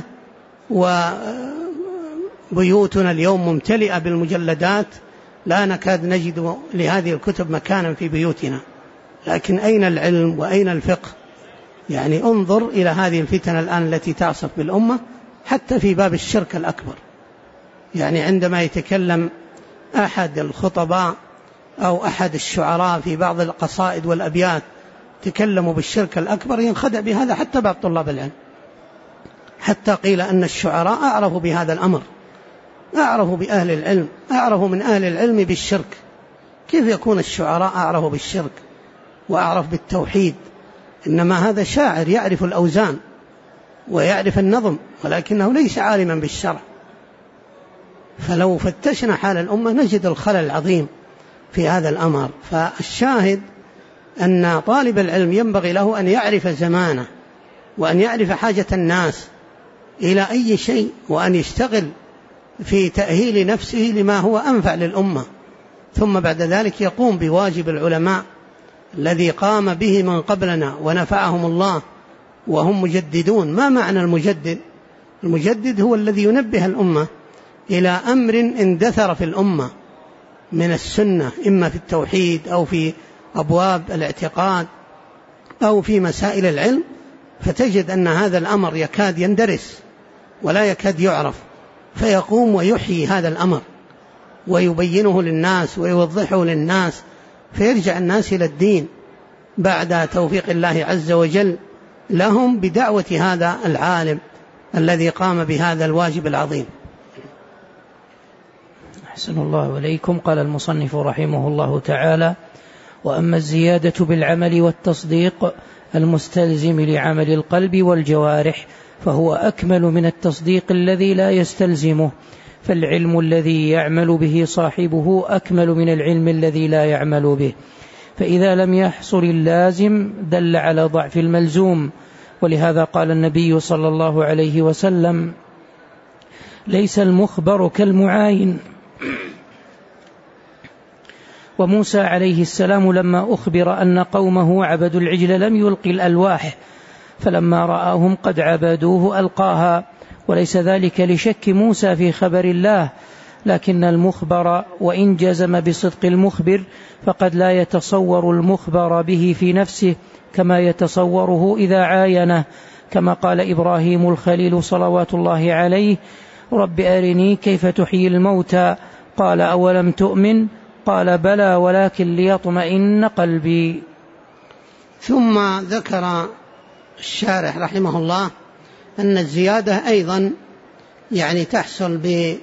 وبيوتنا اليوم ممتلئة بالمجلدات، لا نكاد نجد لهذه الكتب مكانا في بيوتنا. لكن أين العلم وأين الفقه؟ يعني انظر إلى هذه الفتن الآن التي تعصف بالأمة، حتى في باب الشرك الأكبر. يعني عندما يتكلم أحد الخطباء أو أحد الشعراء في بعض القصائد والأبيات تكلموا بالشرك الأكبر، ينخدع بهذا حتى بعض طلاب العلم، حتى قيل أن الشعراء أعرفوا بهذا الأمر، أعرفوا بأهل العلم، أعرفوا من أهل العلم بالشرك. كيف يكون الشعراء أعرفوا بالشرك وأعرف بالتوحيد؟ إنما هذا شاعر يعرف الأوزان ويعرف النظم، ولكنه ليس عالما بالشرع. فلو فتشنا حال الأمة نجد الخلل العظيم في هذا الأمر. فالشاهد أن طالب العلم ينبغي له أن يعرف زمانه، وأن يعرف حاجة الناس إلى أي شيء، وأن يشتغل في تأهيل نفسه لما هو أنفع للأمة. ثم بعد ذلك يقوم بواجب العلماء الذي قام به من قبلنا ونفعهم الله وهم مجددون. ما معنى المجدد؟ المجدد هو الذي ينبه الأمة إلى أمر اندثر في الأمة من السنة، إما في التوحيد أو في أبواب الاعتقاد أو في مسائل العلم، فتجد أن هذا الأمر يكاد يندرس ولا يكاد يعرف، فيقوم ويحيي هذا الأمر ويبينه للناس ويوضحه للناس، فيرجع الناس إلى الدين بعد توفيق الله عز وجل لهم بدعوة هذا العالم الذي قام بهذا الواجب العظيم. أحسن الله إليكم. قال المصنف رحمه الله تعالى: وأما الزيادة بالعمل والتصديق المستلزم لعمل القلب والجوارح فهو أكمل من التصديق الذي لا يستلزمه، فالعلم الذي يعمل به صاحبه أكمل من العلم الذي لا يعمل به، فإذا لم يحصل اللازم دل على ضعف الملزوم. ولهذا قال النبي صلى الله عليه وسلم: ليس المخبر كالمعاين. وموسى عليه السلام لما أخبر أن قومه عبدوا العجل لم يلقي الألواح، فلما رآهم قد عبدوه ألقاها، وليس ذلك لشك موسى في خبر الله، لكن المخبر وإن جزم بصدق المخبر فقد لا يتصور المخبر به في نفسه كما يتصوره إذا عاينه، كما قال إبراهيم الخليل صلوات الله عليه: رب أرني كيف تحيي الموتى، قال أولم تؤمن، قال بلى ولكن ليطمئن قلبي. ثم ذكر الشارح رحمه الله أن الزيادة أيضا تحصل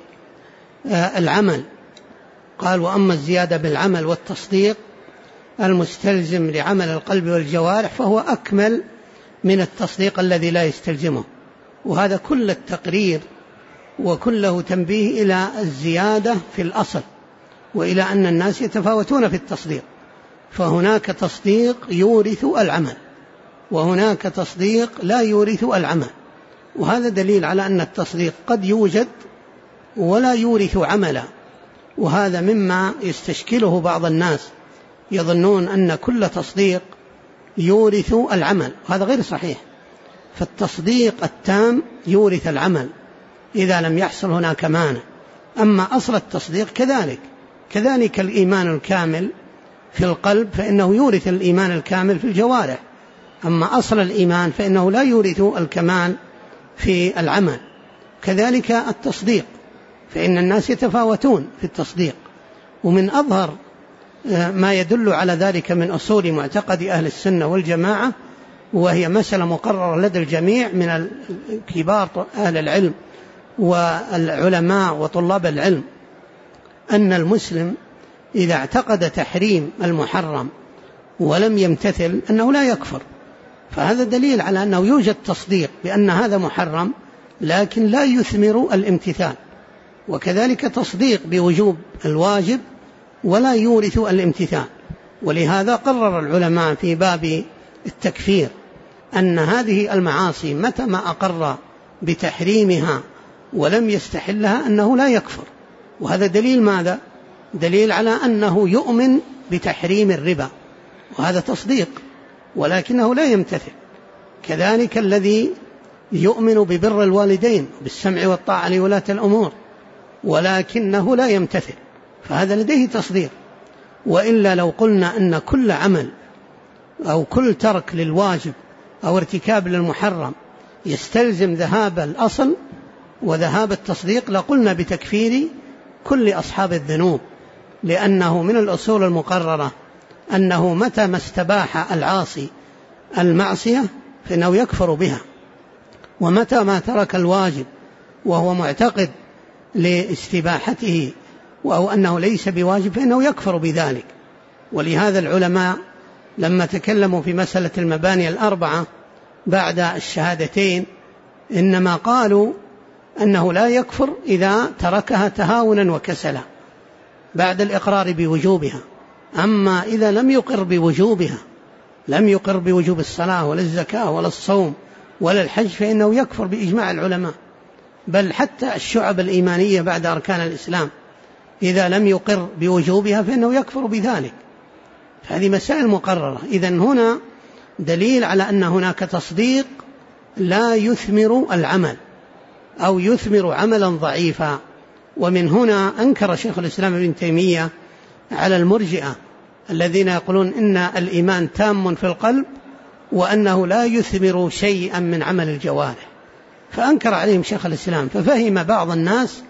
بالعمل. قال: وأما الزيادة بالعمل والتصديق المستلزم لعمل القلب والجوارح فهو أكمل من التصديق الذي لا يستلزمه. وهذا كل التقرير وكله تنبيه إلى الزيادة في الأصل، وإلى أن الناس يتفاوتون في التصديق، فهناك تصديق يورث العمل وهناك تصديق لا يورث العمل. وهذا دليل على أن التصديق قد يوجد ولا يورث عملا، وهذا مما يستشكله بعض الناس، يظنون أن كل تصديق يورث العمل، وهذا غير صحيح. فالتصديق التام يورث العمل إذا لم يحصل هناك مانع. أما أصل التصديق كذلك الإيمان الكامل في القلب فإنه يورث الإيمان الكامل في الجوارح. أما أصل الإيمان فإنه لا يورث الكمال في العمل. كذلك التصديق، فإن الناس يتفاوتون في التصديق. ومن أظهر ما يدل على ذلك من أصول معتقد أهل السنة والجماعة، وهي مسألة مقررة لدى الجميع من كبار أهل العلم والعلماء وطلاب العلم، أن المسلم إذا اعتقد تحريم المحرم ولم يمتثل أنه لا يكفر. فهذا دليل على أنه يوجد تصديق بأن هذا محرم لكن لا يثمر الامتثال، وكذلك تصديق بوجوب الواجب ولا يورث الامتثال. ولهذا قرر العلماء في باب التكفير أن هذه المعاصي متى ما أقر بتحريمها ولم يستحلها أنه لا يكفر. وهذا دليل ماذا؟ دليل على أنه يؤمن بتحريم الربا، وهذا تصديق ولكنه لا يمتثل. كذلك الذي يؤمن ببر الوالدين بالسمع والطاعة لولاة الأمور ولكنه لا يمتثل، فهذا لديه تصديق. وإلا لو قلنا أن كل عمل أو كل ترك للواجب أو ارتكاب للمحرم يستلزم ذهاب الأصل وذهاب التصديق لقلنا بتكفير كل أصحاب الذنوب، لأنه من الأصول المقررة أنه متى ما استباح العاصي المعصية فإنه يكفر بها، ومتى ما ترك الواجب وهو معتقد لاستباحته أو أنه ليس بواجب فإنه يكفر بذلك. ولهذا العلماء لما تكلموا في مسألة المباني الأربعة بعد الشهادتين إنما قالوا أنه لا يكفر إذا تركها تهاونا وكسلا بعد الإقرار بوجوبها. أما إذا لم يقر بوجوبها، لم يقر بوجوب الصلاة ولا الزكاة ولا الصوم ولا الحج، فإنه يكفر بإجماع العلماء. بل حتى الشعب الإيمانية بعد أركان الإسلام إذا لم يقر بوجوبها فإنه يكفر بذلك. هذه مسائل مقررة. إذن هنا دليل على أن هناك تصديق لا يثمر العمل أو يثمر عملا ضعيفا. ومن هنا أنكر شيخ الإسلام ابن تيمية على المرجئة الذين يقولون إن الإيمان تام في القلب وأنه لا يثمر شيئا من عمل الجوارح، فأنكر عليهم شيخ الإسلام. ففهم بعض الناس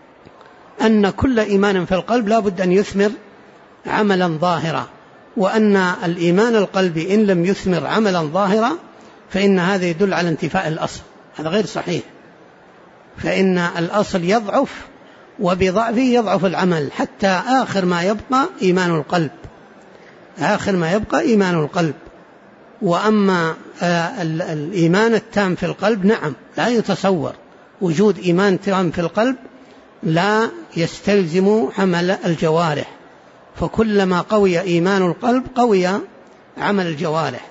أن كل إيمان في القلب لا بد أن يثمر عملا ظاهرا، وأن الإيمان القلبي إن لم يثمر عملا ظاهرا فإن هذا يدل على انتفاء الأصل. هذا غير صحيح، فإن الأصل يضعف وبضعفه يضعف العمل حتى آخر ما يبقى إيمان القلب، آخر ما يبقى إيمان القلب. وأما الإيمان التام في القلب نعم لا يتصور وجود إيمان تام في القلب لا يستلزم عمل الجوارح، فكلما قوي إيمان القلب قوي عمل الجوارح.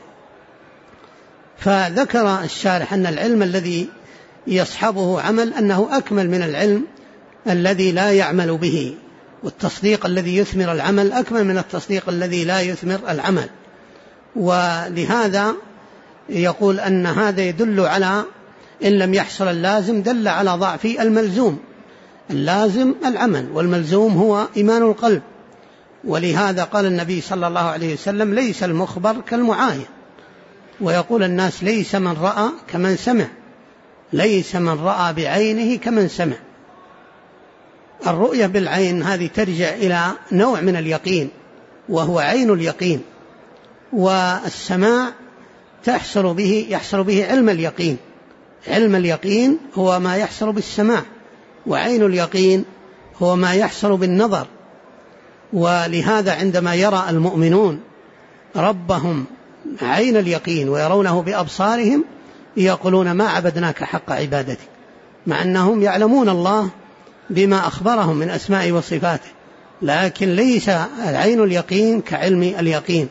فذكر الشارح أن العلم الذي يصحبه عمل أنه أكمل من العلم الذي لا يعمل به، والتصديق الذي يثمر العمل أكمل من التصديق الذي لا يثمر العمل. ولهذا يقول أن هذا يدل على إن لم يحصل اللازم دل على ضعف الملزوم. اللازم العمل والملزوم هو إيمان القلب. ولهذا قال النبي صلى الله عليه وسلم ليس المخبر كالمعاين. ويقول الناس ليس من رأى كمن سمع، ليس من رأى بعينه كمن سمع. الرؤية بالعين هذه ترجع إلى نوع من اليقين وهو عين اليقين، والسماع يحصل به علم اليقين. علم اليقين هو ما يحصل بالسماع، وعين اليقين هو ما يحصل بالنظر. ولهذا عندما يرى المؤمنون ربهم عين اليقين ويرونه بأبصارهم يقولون ما عبدناك حق عبادتك، مع أنهم يعلمون الله بما أخبرهم من أسماء وصفاته، لكن ليس عين اليقين كعلم اليقين.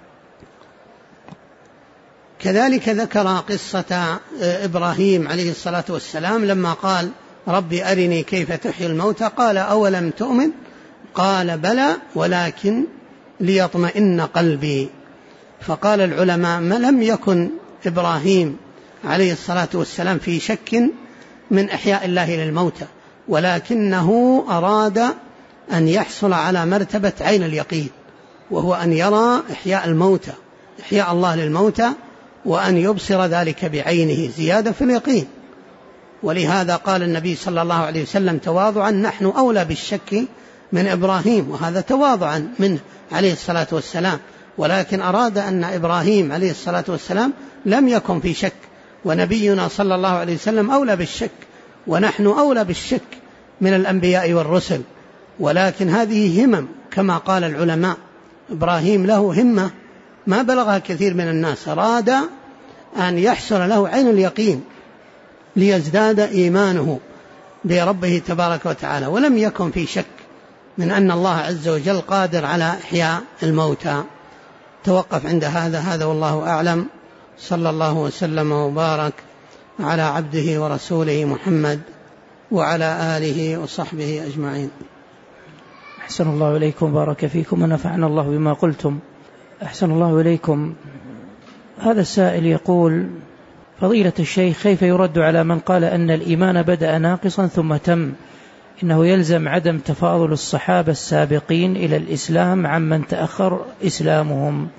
كذلك ذكر قصة إبراهيم عليه الصلاة والسلام لما قال ربي أرني كيف تحيي الموتى قال أولم تؤمن قال بلى ولكن ليطمئن قلبي. فقال العلماء ما لم يكن إبراهيم عليه الصلاة والسلام في شك من إحياء الله للموتى، ولكنه أراد أن يحصل على مرتبة عين اليقين، وهو أن يرى إحياء الموتى، إحياء الله للموتى، وأن يبصر ذلك بعينه زيادة في اليقين. ولهذا قال النبي صلى الله عليه وسلم تواضعا نحن أولى بالشك من إبراهيم، وهذا تواضعا منه عليه الصلاة والسلام. ولكن أراد أن إبراهيم عليه الصلاة والسلام لم يكن في شك، ونبينا صلى الله عليه وسلم أولى بالشك، ونحن أولى بالشك من الأنبياء والرسل. ولكن هذه همم كما قال العلماء. إبراهيم له همة ما بلغها كثير من الناس، أراد أن يحصل له عين اليقين ليزداد إيمانه بربه تبارك وتعالى، ولم يكن في شك من أن الله عز وجل قادر على إحياء الموتى. توقف عند هذا والله أعلم. صلى الله وسلم وبارك على عبده ورسوله محمد وعلى آله وصحبه أجمعين. أحسن الله إليكم، بارك فيكم ونفعنا الله بما قلتم. أحسن الله إليكم. هذا السائل يقول فضيلة الشيخ كيف يرد على من قال أن الإيمان بدأ ناقصا ثم تم، إنه يلزم عدم تفاضل الصحابة السابقين إلى الإسلام عمن تأخر إسلامهم؟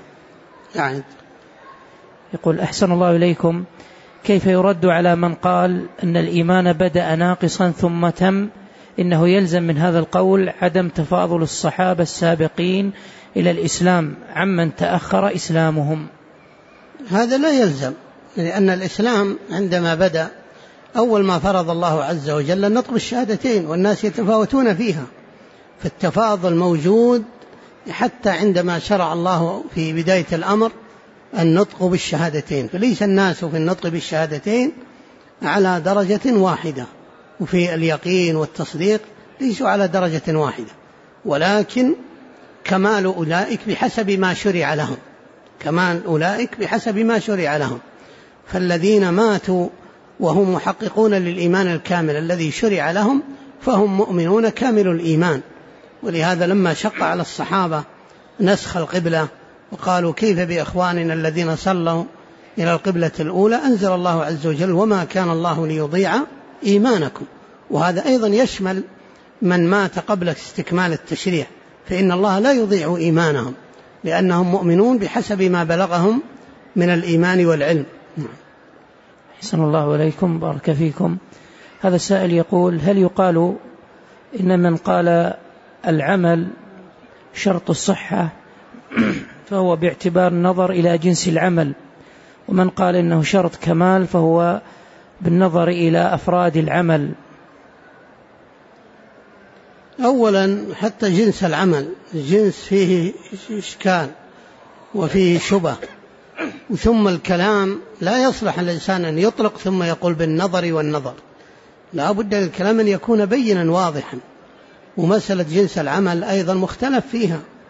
يقول أحسن الله إليكم كيف يرد على من قال أن الإيمان بدأ ناقصا ثم تم، إنه يلزم من هذا القول عدم تفاضل الصحابة السابقين إلى الإسلام عمن تأخر إسلامهم؟ هذا لا يلزم، لأن الإسلام عندما بدأ أول ما فرض الله عز وجل نطق الشهادتين، والناس يتفاوتون فيها، فالتفاضل موجود حتى عندما شرع الله في بداية الأمر النطق بالشهادتين، فليس الناس في النطق بالشهادتين على درجة واحدة، وفي اليقين والتصديق ليسوا على درجة واحدة، ولكن كمال أولئك بحسب ما شرع لهم، كمال أولئك بحسب ما شرع لهم. فالذين ماتوا وهم محققون للإيمان الكامل الذي شرع لهم فهم مؤمنون كامل الإيمان. ولهذا لما شق على الصحابة نسخ القبلة وقالوا كيف بإخواننا الذين صلوا إلى القبلة الأولى، أنزل الله عز وجل وما كان الله ليضيع إيمانكم. وهذا أيضا يشمل من مات قبل استكمال التشريع، فإن الله لا يضيع إيمانهم لأنهم مؤمنون بحسب ما بلغهم من الإيمان والعلم. أحسن الله إليكم، بارك فيكم. هذا السائل يقول هل يقال إن من قال العمل شرط الصحة فهو باعتبار النظر إلى جنس العمل، ومن قال إنه شرط كمال فهو بالنظر إلى أفراد العمل؟ أولا حتى جنس العمل الجنس فيه إشكال وفيه شبه، ثم الكلام لا يصلح الإنسان أن يطلق ثم يقول بالنظر والنظر، لا بد للكلام أن يكون بينا واضحا. ومسألة جنس العمل أيضا مختلف فيها،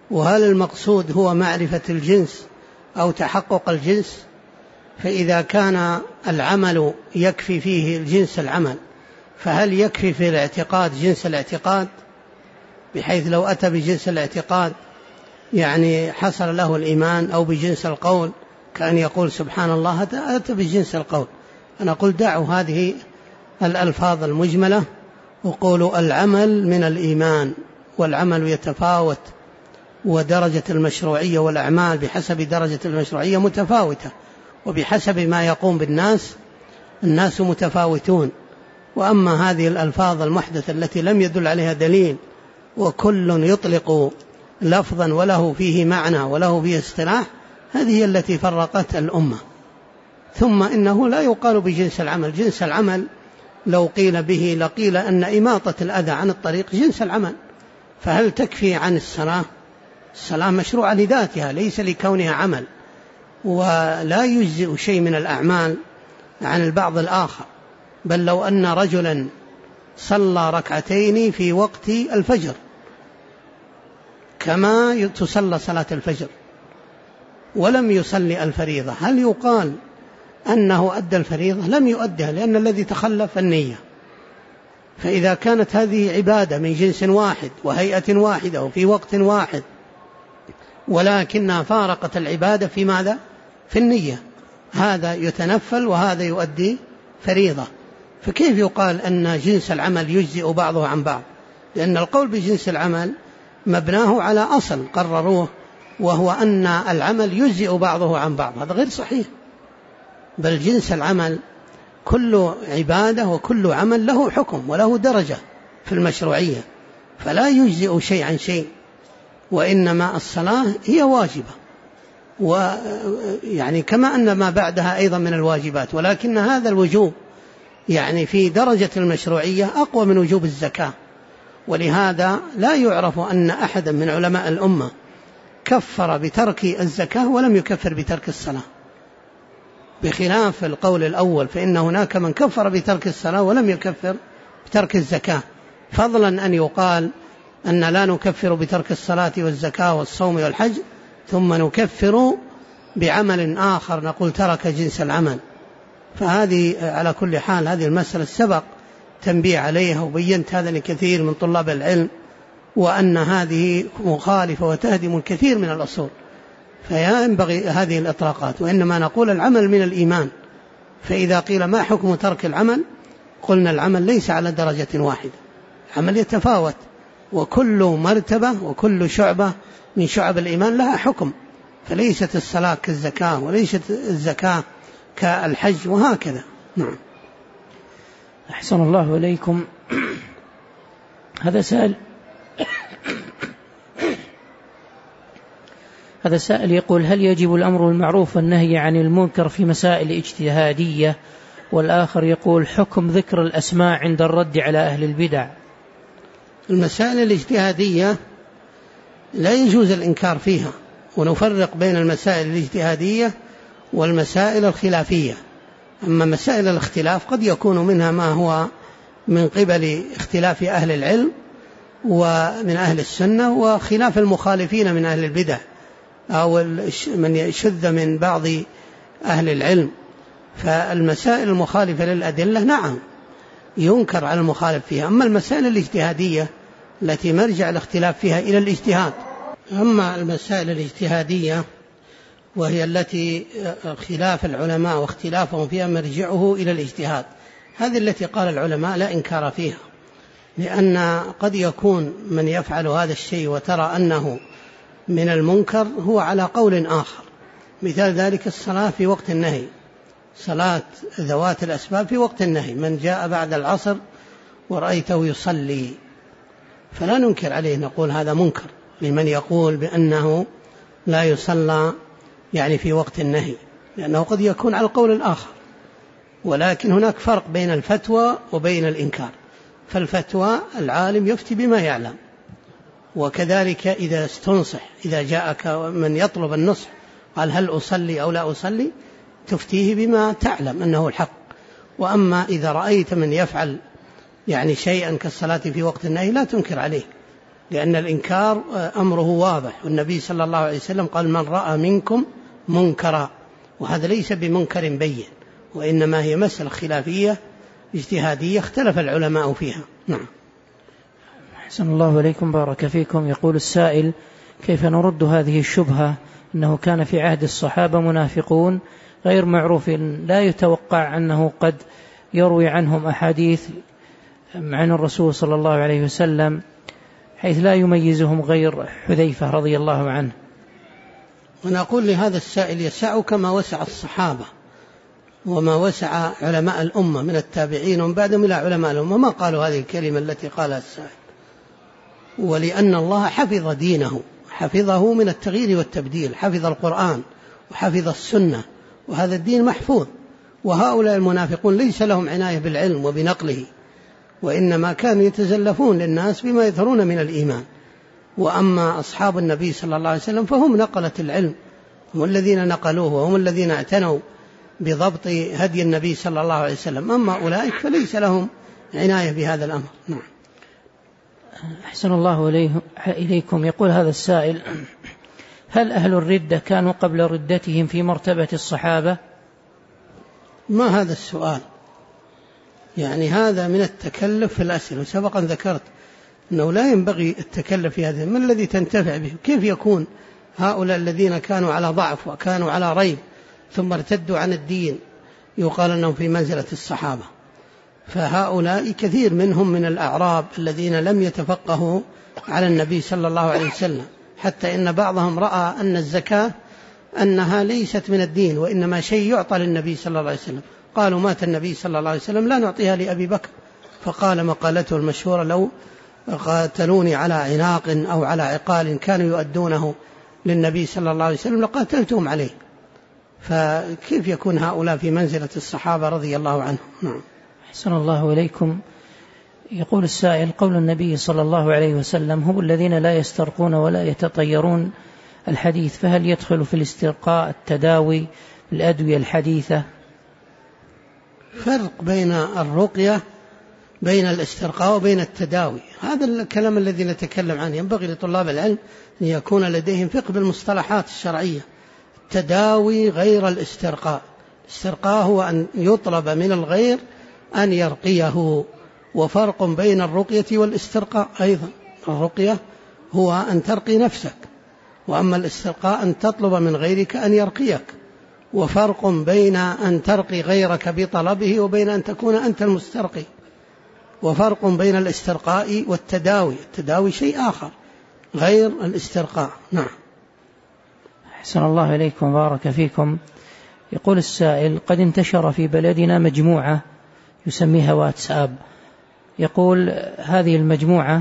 وهل المقصود هو معرفة الجنس أو تحقق الجنس؟ فإذا كان العمل يكفي فيه الجنس العمل، فهل يكفي في الاعتقاد جنس الاعتقاد، بحيث لو أتى بجنس الاعتقاد يعني حصل له الإيمان، أو بجنس القول كأن يقول سبحان الله أتى بجنس القول؟ أنا أقول دعوا هذه الألفاظ المجملة وقولوا العمل من الإيمان، والعمل يتفاوت، ودرجة المشروعية والأعمال بحسب درجة المشروعية متفاوتة، وبحسب ما يقوم بالناس الناس متفاوتون. وأما هذه الألفاظ المحدثة التي لم يدل عليها دليل وكل يطلق لفظا وله فيه معنى وله فيه اصطلاح، هذه التي فرقت الأمة. ثم إنه لا يقال بجنس العمل. جنس العمل لو قيل به لقيل أن إماطة الأذى عن الطريق جنس العمل، فهل تكفي عن الصلاة؟ الصلاة مشروعة لذاتها ليس لكونها عمل، ولا يجزئ شيء من الأعمال عن البعض الآخر. بل لو أن رجلا صلى ركعتين في وقت الفجر كما تصلى صلاة الفجر ولم يصلي الفريضة، هل يقال أنه أدى الفريضة؟ لم يؤدها، لأن الذي تخلف النية. فإذا كانت هذه عبادة من جنس واحد وهيئة واحدة وفي وقت واحد، ولكنها فارقت العبادة في ماذا؟ في النية، هذا يتنفل وهذا يؤدي فريضة، فكيف يقال أن جنس العمل يجزئ بعضه عن بعض؟ لأن القول بجنس العمل مبناه على أصل قرروه، وهو أن العمل يجزئ بعضه عن بعض، هذا غير صحيح. بل جنس العمل كل عبادة وكل عمل له حكم وله درجة في المشروعية، فلا يجزئ شيء عن شيء. وإنما الصلاة هي واجبة، ويعني كما أن ما بعدها أيضا من الواجبات، ولكن هذا الوجوب يعني في درجة المشروعية أقوى من وجوب الزكاة. ولهذا لا يعرف أن أحدا من علماء الأمة كفر بترك الزكاة ولم يكفر بترك الصلاة، بخلاف القول الأول، فإن هناك من كفر بترك الصلاة ولم يكفر بترك الزكاة، فضلا أن يقال أن لا نكفر بترك الصلاة والزكاة والصوم والحج ثم نكفر بعمل آخر نقول ترك جنس العمل. فهذه على كل حال هذه المسألة سبق تنبيه عليها، وبينت هذا لكثير من طلاب العلم، وأن هذه مخالفة وتهدم الكثير من الأصول، فينبغي هذه الإطلاقات. وإنما نقول العمل من الإيمان، فإذا قيل ما حكم ترك العمل قلنا العمل ليس على درجة واحدة، العمل يتفاوت، وكل مرتبة وكل شعبة من شعب الإيمان لها حكم، فليست الصلاة كالزكاة وليست الزكاة كالحج وهكذا. نعم. أحسن الله إليكم. هذا سائل يقول: هل يجب الأمر بالمعروف والنهي عن المنكر في مسائل اجتهادية؟ والآخر يقول: حكم ذكر الأسماء عند الرد على أهل البدع. المسائل الاجتهادية لا يجوز الإنكار فيها، ونفرق بين المسائل الاجتهادية والمسائل الخلافية. أما مسائل الاختلاف قد يكون منها ما هو من قبل اختلاف أهل العلم ومن أهل السنة، وخلاف المخالفين من أهل البدع أو من يشذ من بعض أهل العلم. فالمسائل المخالفة للأدلة نعم ينكر على المخالف فيها. أما المسائل الاجتهادية التي مرجع الاختلاف فيها إلى الاجتهاد، أما المسائل الاجتهادية وهي التي خلاف العلماء واختلافهم فيها مرجعه إلى الاجتهاد، هذه التي قال العلماء لا إنكار فيها، لأن قد يكون من يفعل هذا الشيء وترى أنه من المنكر هو على قول آخر. مثال ذلك الصلاة في وقت النهي، صلاة ذوات الأسباب في وقت النهي، من جاء بعد العصر ورأيته يصلي فلا ننكر عليه، نقول هذا منكر لمن يقول بأنه لا يصلى يعني في وقت النهي، لأنه قد يكون على القول الآخر. ولكن هناك فرق بين الفتوى وبين الإنكار. فالفتوى العالم يفتي بما يعلم، وكذلك إذا استنصح، إذا جاءك من يطلب النصح قال هل أصلي أو لا أصلي، تفتيه بما تعلم أنه الحق. وأما إذا رأيت من يفعل يعني شيئا كالصلاة في وقت النهي لا تنكر عليه، لأن الإنكار أمره واضح، والنبي صلى الله عليه وسلم قال من رأى منكم منكرا، وهذا ليس بمنكر بين، وإنما هي مسألة خلافية اجتهادية اختلف العلماء فيها. نعم. أحسن الله إليكم، بارك فيكم. يقول السائل: كيف نرد هذه الشبهة أنه كان في عهد الصحابة منافقون غير معروف لا يتوقع أنه قد يروي عنهم أحاديث عن الرسول صلى الله عليه وسلم حيث لا يميزهم غير حذيفة رضي الله عنه؟ ونقول لهذا السائل: يسعك ما وسع الصحابة وما وسع علماء الأمة من التابعين ومن بعدهم إلى علماء الأمة، ما قالوا هذه الكلمة التي قالها السائل. ولأن الله حفظ دينه، حفظه من التغيير والتبديل، حفظ القرآن وحفظ السنة، وهذا الدين محفوظ. وهؤلاء المنافقون ليس لهم عناية بالعلم وبنقله، وإنما كانوا يتزلفون للناس بما يظهرون من الإيمان. وأما أصحاب النبي صلى الله عليه وسلم فهم نقلة العلم، هم الذين نقلوه وهم الذين اعتنوا بضبط هدي النبي صلى الله عليه وسلم. أما أولئك فليس لهم عناية بهذا الأمر. نعم. أحسن الله إليكم. يقول هذا السائل: هل أهل الردة كانوا قبل ردتهم في مرتبة الصحابة؟ ما هذا السؤال؟ يعني هذا من التكلف في الأسئلة، وسبقا ذكرت أنه لا ينبغي التكلف في هذا. ما الذي تنتفع به؟ كيف يكون هؤلاء الذين كانوا على ضعف وكانوا على ريب ثم ارتدوا عن الدين يقال أنهم في منزلة الصحابة؟ فهؤلاء كثير منهم من الأعراب الذين لم يتفقهوا على النبي صلى الله عليه وسلم، حتى إن بعضهم رأى أن الزكاة أنها ليست من الدين وإنما شيء يعطى للنبي صلى الله عليه وسلم. قالوا: مات النبي صلى الله عليه وسلم لا نعطيها لأبي بكر، فقال مقالته المشهورة: لو قاتلوني على عناق أو على عقال كانوا يؤدونه للنبي صلى الله عليه وسلم لقاتلتهم عليه. فكيف يكون هؤلاء في منزلة الصحابة رضي الله عنهم؟ نعم. أحسن الله إليكم. يقول السائل: قول النبي صلى الله عليه وسلم: هم الذين لا يسترقون ولا يتطيرون الحديث، فهل يدخل في الاسترقاء التداوي بالأدوية الحديثة؟ فرق بين الرقية، بين الاسترقاء وبين التداوي. هذا الكلام الذي نتكلم عنه ينبغي لطلاب العلم أن يكون لديهم فقه بالمصطلحات الشرعية. التداوي غير الاسترقاء. الاسترقاء هو أن يطلب من الغير أن يرقيه، وفرق بين الرقية والاسترقاء أيضا. الرقية هو أن ترقي نفسك، وأما الاسترقاء أن تطلب من غيرك أن يرقيك. وفرق بين أن ترقي غيرك بطلبه وبين أن تكون أنت المسترقي. وفرق بين الاسترقاء والتداوي. التداوي شيء آخر غير الاسترقاء. نعم. أحسن الله إليكم، بارك فيكم. يقول السائل: قد انتشر في بلدنا مجموعة يسميها واتساب. يقول هذه المجموعة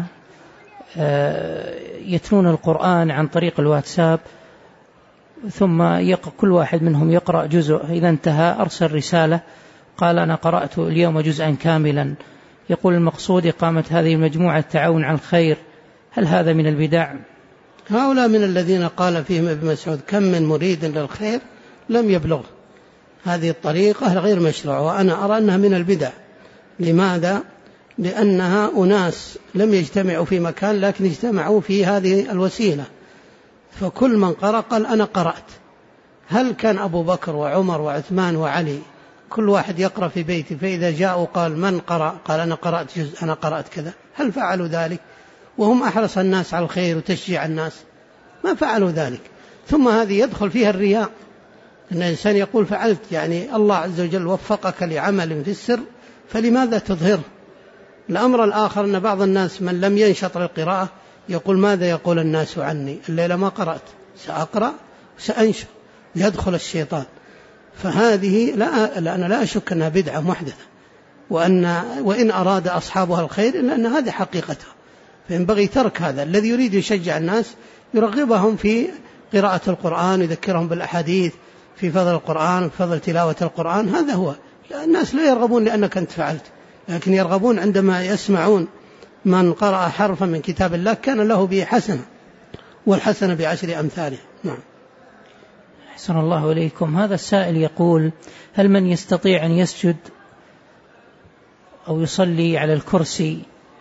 يتلون القرآن عن طريق الواتساب، ثم كل واحد منهم يقرأ جزء، إذا انتهى أرسل رسالة قال: أنا قرأت اليوم جزءا كاملا. يقول المقصود إقامة هذه المجموعة التعاون على الخير، هل هذا من البدع؟ هؤلاء من الذين قال فيهم ابن مسعود: كم من مريد للخير لم يبلغ. هذه الطريقة غير مشروعة، وأنا أرى أنها من البدع. لماذا؟ لأنها أناس لم يجتمعوا في مكان لكن اجتمعوا في هذه الوسيلة، فكل من قرأ قال: أنا قرأت. هل كان أبو بكر وعمر وعثمان وعلي كل واحد يقرأ في بيته، فإذا جاءوا قال: من قرأ؟ قال: أنا قرأت جزء، أنا قرأت كذا. هل فعلوا ذلك وهم أحرص الناس على الخير وتشجيع الناس؟ ما فعلوا ذلك. ثم هذه يدخل فيها الرياء، أن الإنسان يقول: فعلت، يعني الله عز وجل وفقك لعمل في السر فلماذا تظهر؟ الأمر الآخر أن بعض الناس من لم ينشط للقراءة يقول: ماذا يقول الناس عني؟ الليلة ما قرأت، سأقرأ وسأنشر، يدخل الشيطان. فهذه أنا لا أشك أنها بدعة محدثة، وإن أراد أصحابها الخير إلا أن هذا حقيقتها، فينبغي ترك هذا. الذي يريد يشجع الناس يرغبهم في قراءة القرآن، يذكرهم بالأحاديث في فضل القرآن وفضل تلاوة القرآن، هذا هو. الناس لا يرغبون لأنك أنت فعلت، لكن يرغبون عندما يسمعون من قرأ حرفا من كتاب الله كان له به حسنة، والحسنة بعشر أمثالها. نعم. أحسن الله إليكم. هذا السائل يقول: هل من يستطيع أن يسجد أو يصلي على الكرسي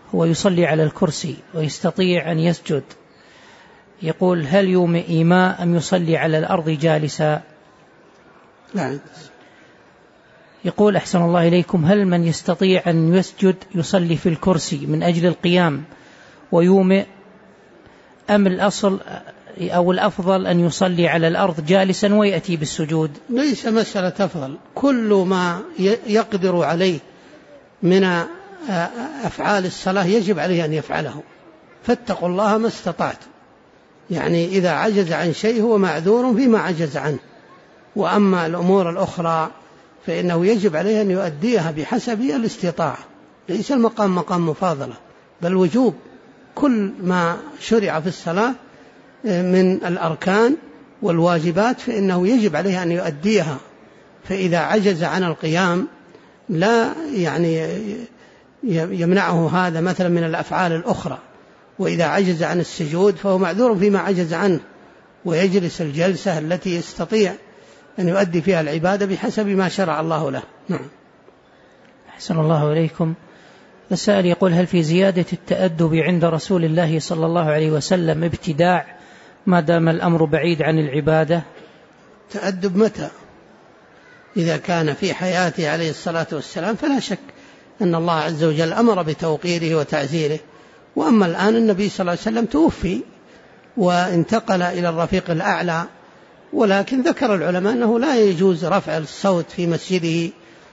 هو يصلي على الكرسي ويستطيع أن يسجد، يقول هل يومئ إيماء أم يصلي على الأرض جالسا؟ لا. يقول أحسن الله إليكم، هل من يستطيع أن يسجد يصلي في الكرسي من أجل القيام ويومئ، أم الأصل أو الأفضل أن يصلي على الأرض جالسا ويأتي بالسجود؟ ليس مسألة أفضل، كل ما يقدر عليه من أفعال الصلاة يجب عليه أن يفعله، فاتقوا الله ما استطعتم. يعني إذا عجز عن شيء هو معذور فيما عجز عنه، وأما الأمور الأخرى فإنه يجب عليه أن يؤديها بحسب الاستطاعة، ليس المقام مقام مفاضلة بل وجوب. كل ما شرع في الصلاة من الأركان والواجبات فإنه يجب عليه أن يؤديها، فإذا عجز عن القيام لا يعني يمنعه هذا مثلا من الأفعال الأخرى، وإذا عجز عن السجود فهو معذور فيما عجز عنه، ويجلس الجلسة التي يستطيع أن يؤدي فيها العبادة بحسب ما شرع الله له. نعم. أحسن الله إليكم. السائل يقول هل في زيادة التأدب عند رسول الله صلى الله عليه وسلم ابتداع ما دام الأمر بعيد عن العبادة؟ تأدب متى؟ إذا كان في حياته عليه الصلاة والسلام فلا شك أن الله عز وجل أمر بتوقيره وتعزيره، وأما الآن النبي صلى الله عليه وسلم توفي وانتقل إلى الرفيق الأعلى، ولكن ذكر العلماء أنه لا يجوز رفع الصوت في مسجده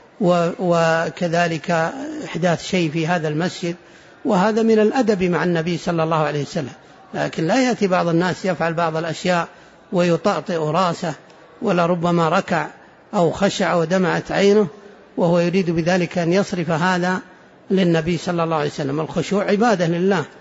وكذلك إحداث شيء في هذا المسجد، وهذا من الأدب مع النبي صلى الله عليه وسلم. لكن لا يأتي بعض الناس يفعل بعض الأشياء ويطأطئ راسه، ولربما ركع أو خشع ودمعت عينه وهو يريد بذلك أن يصرف هذا للنبي صلى الله عليه وسلم. الخشوع عبادة لله،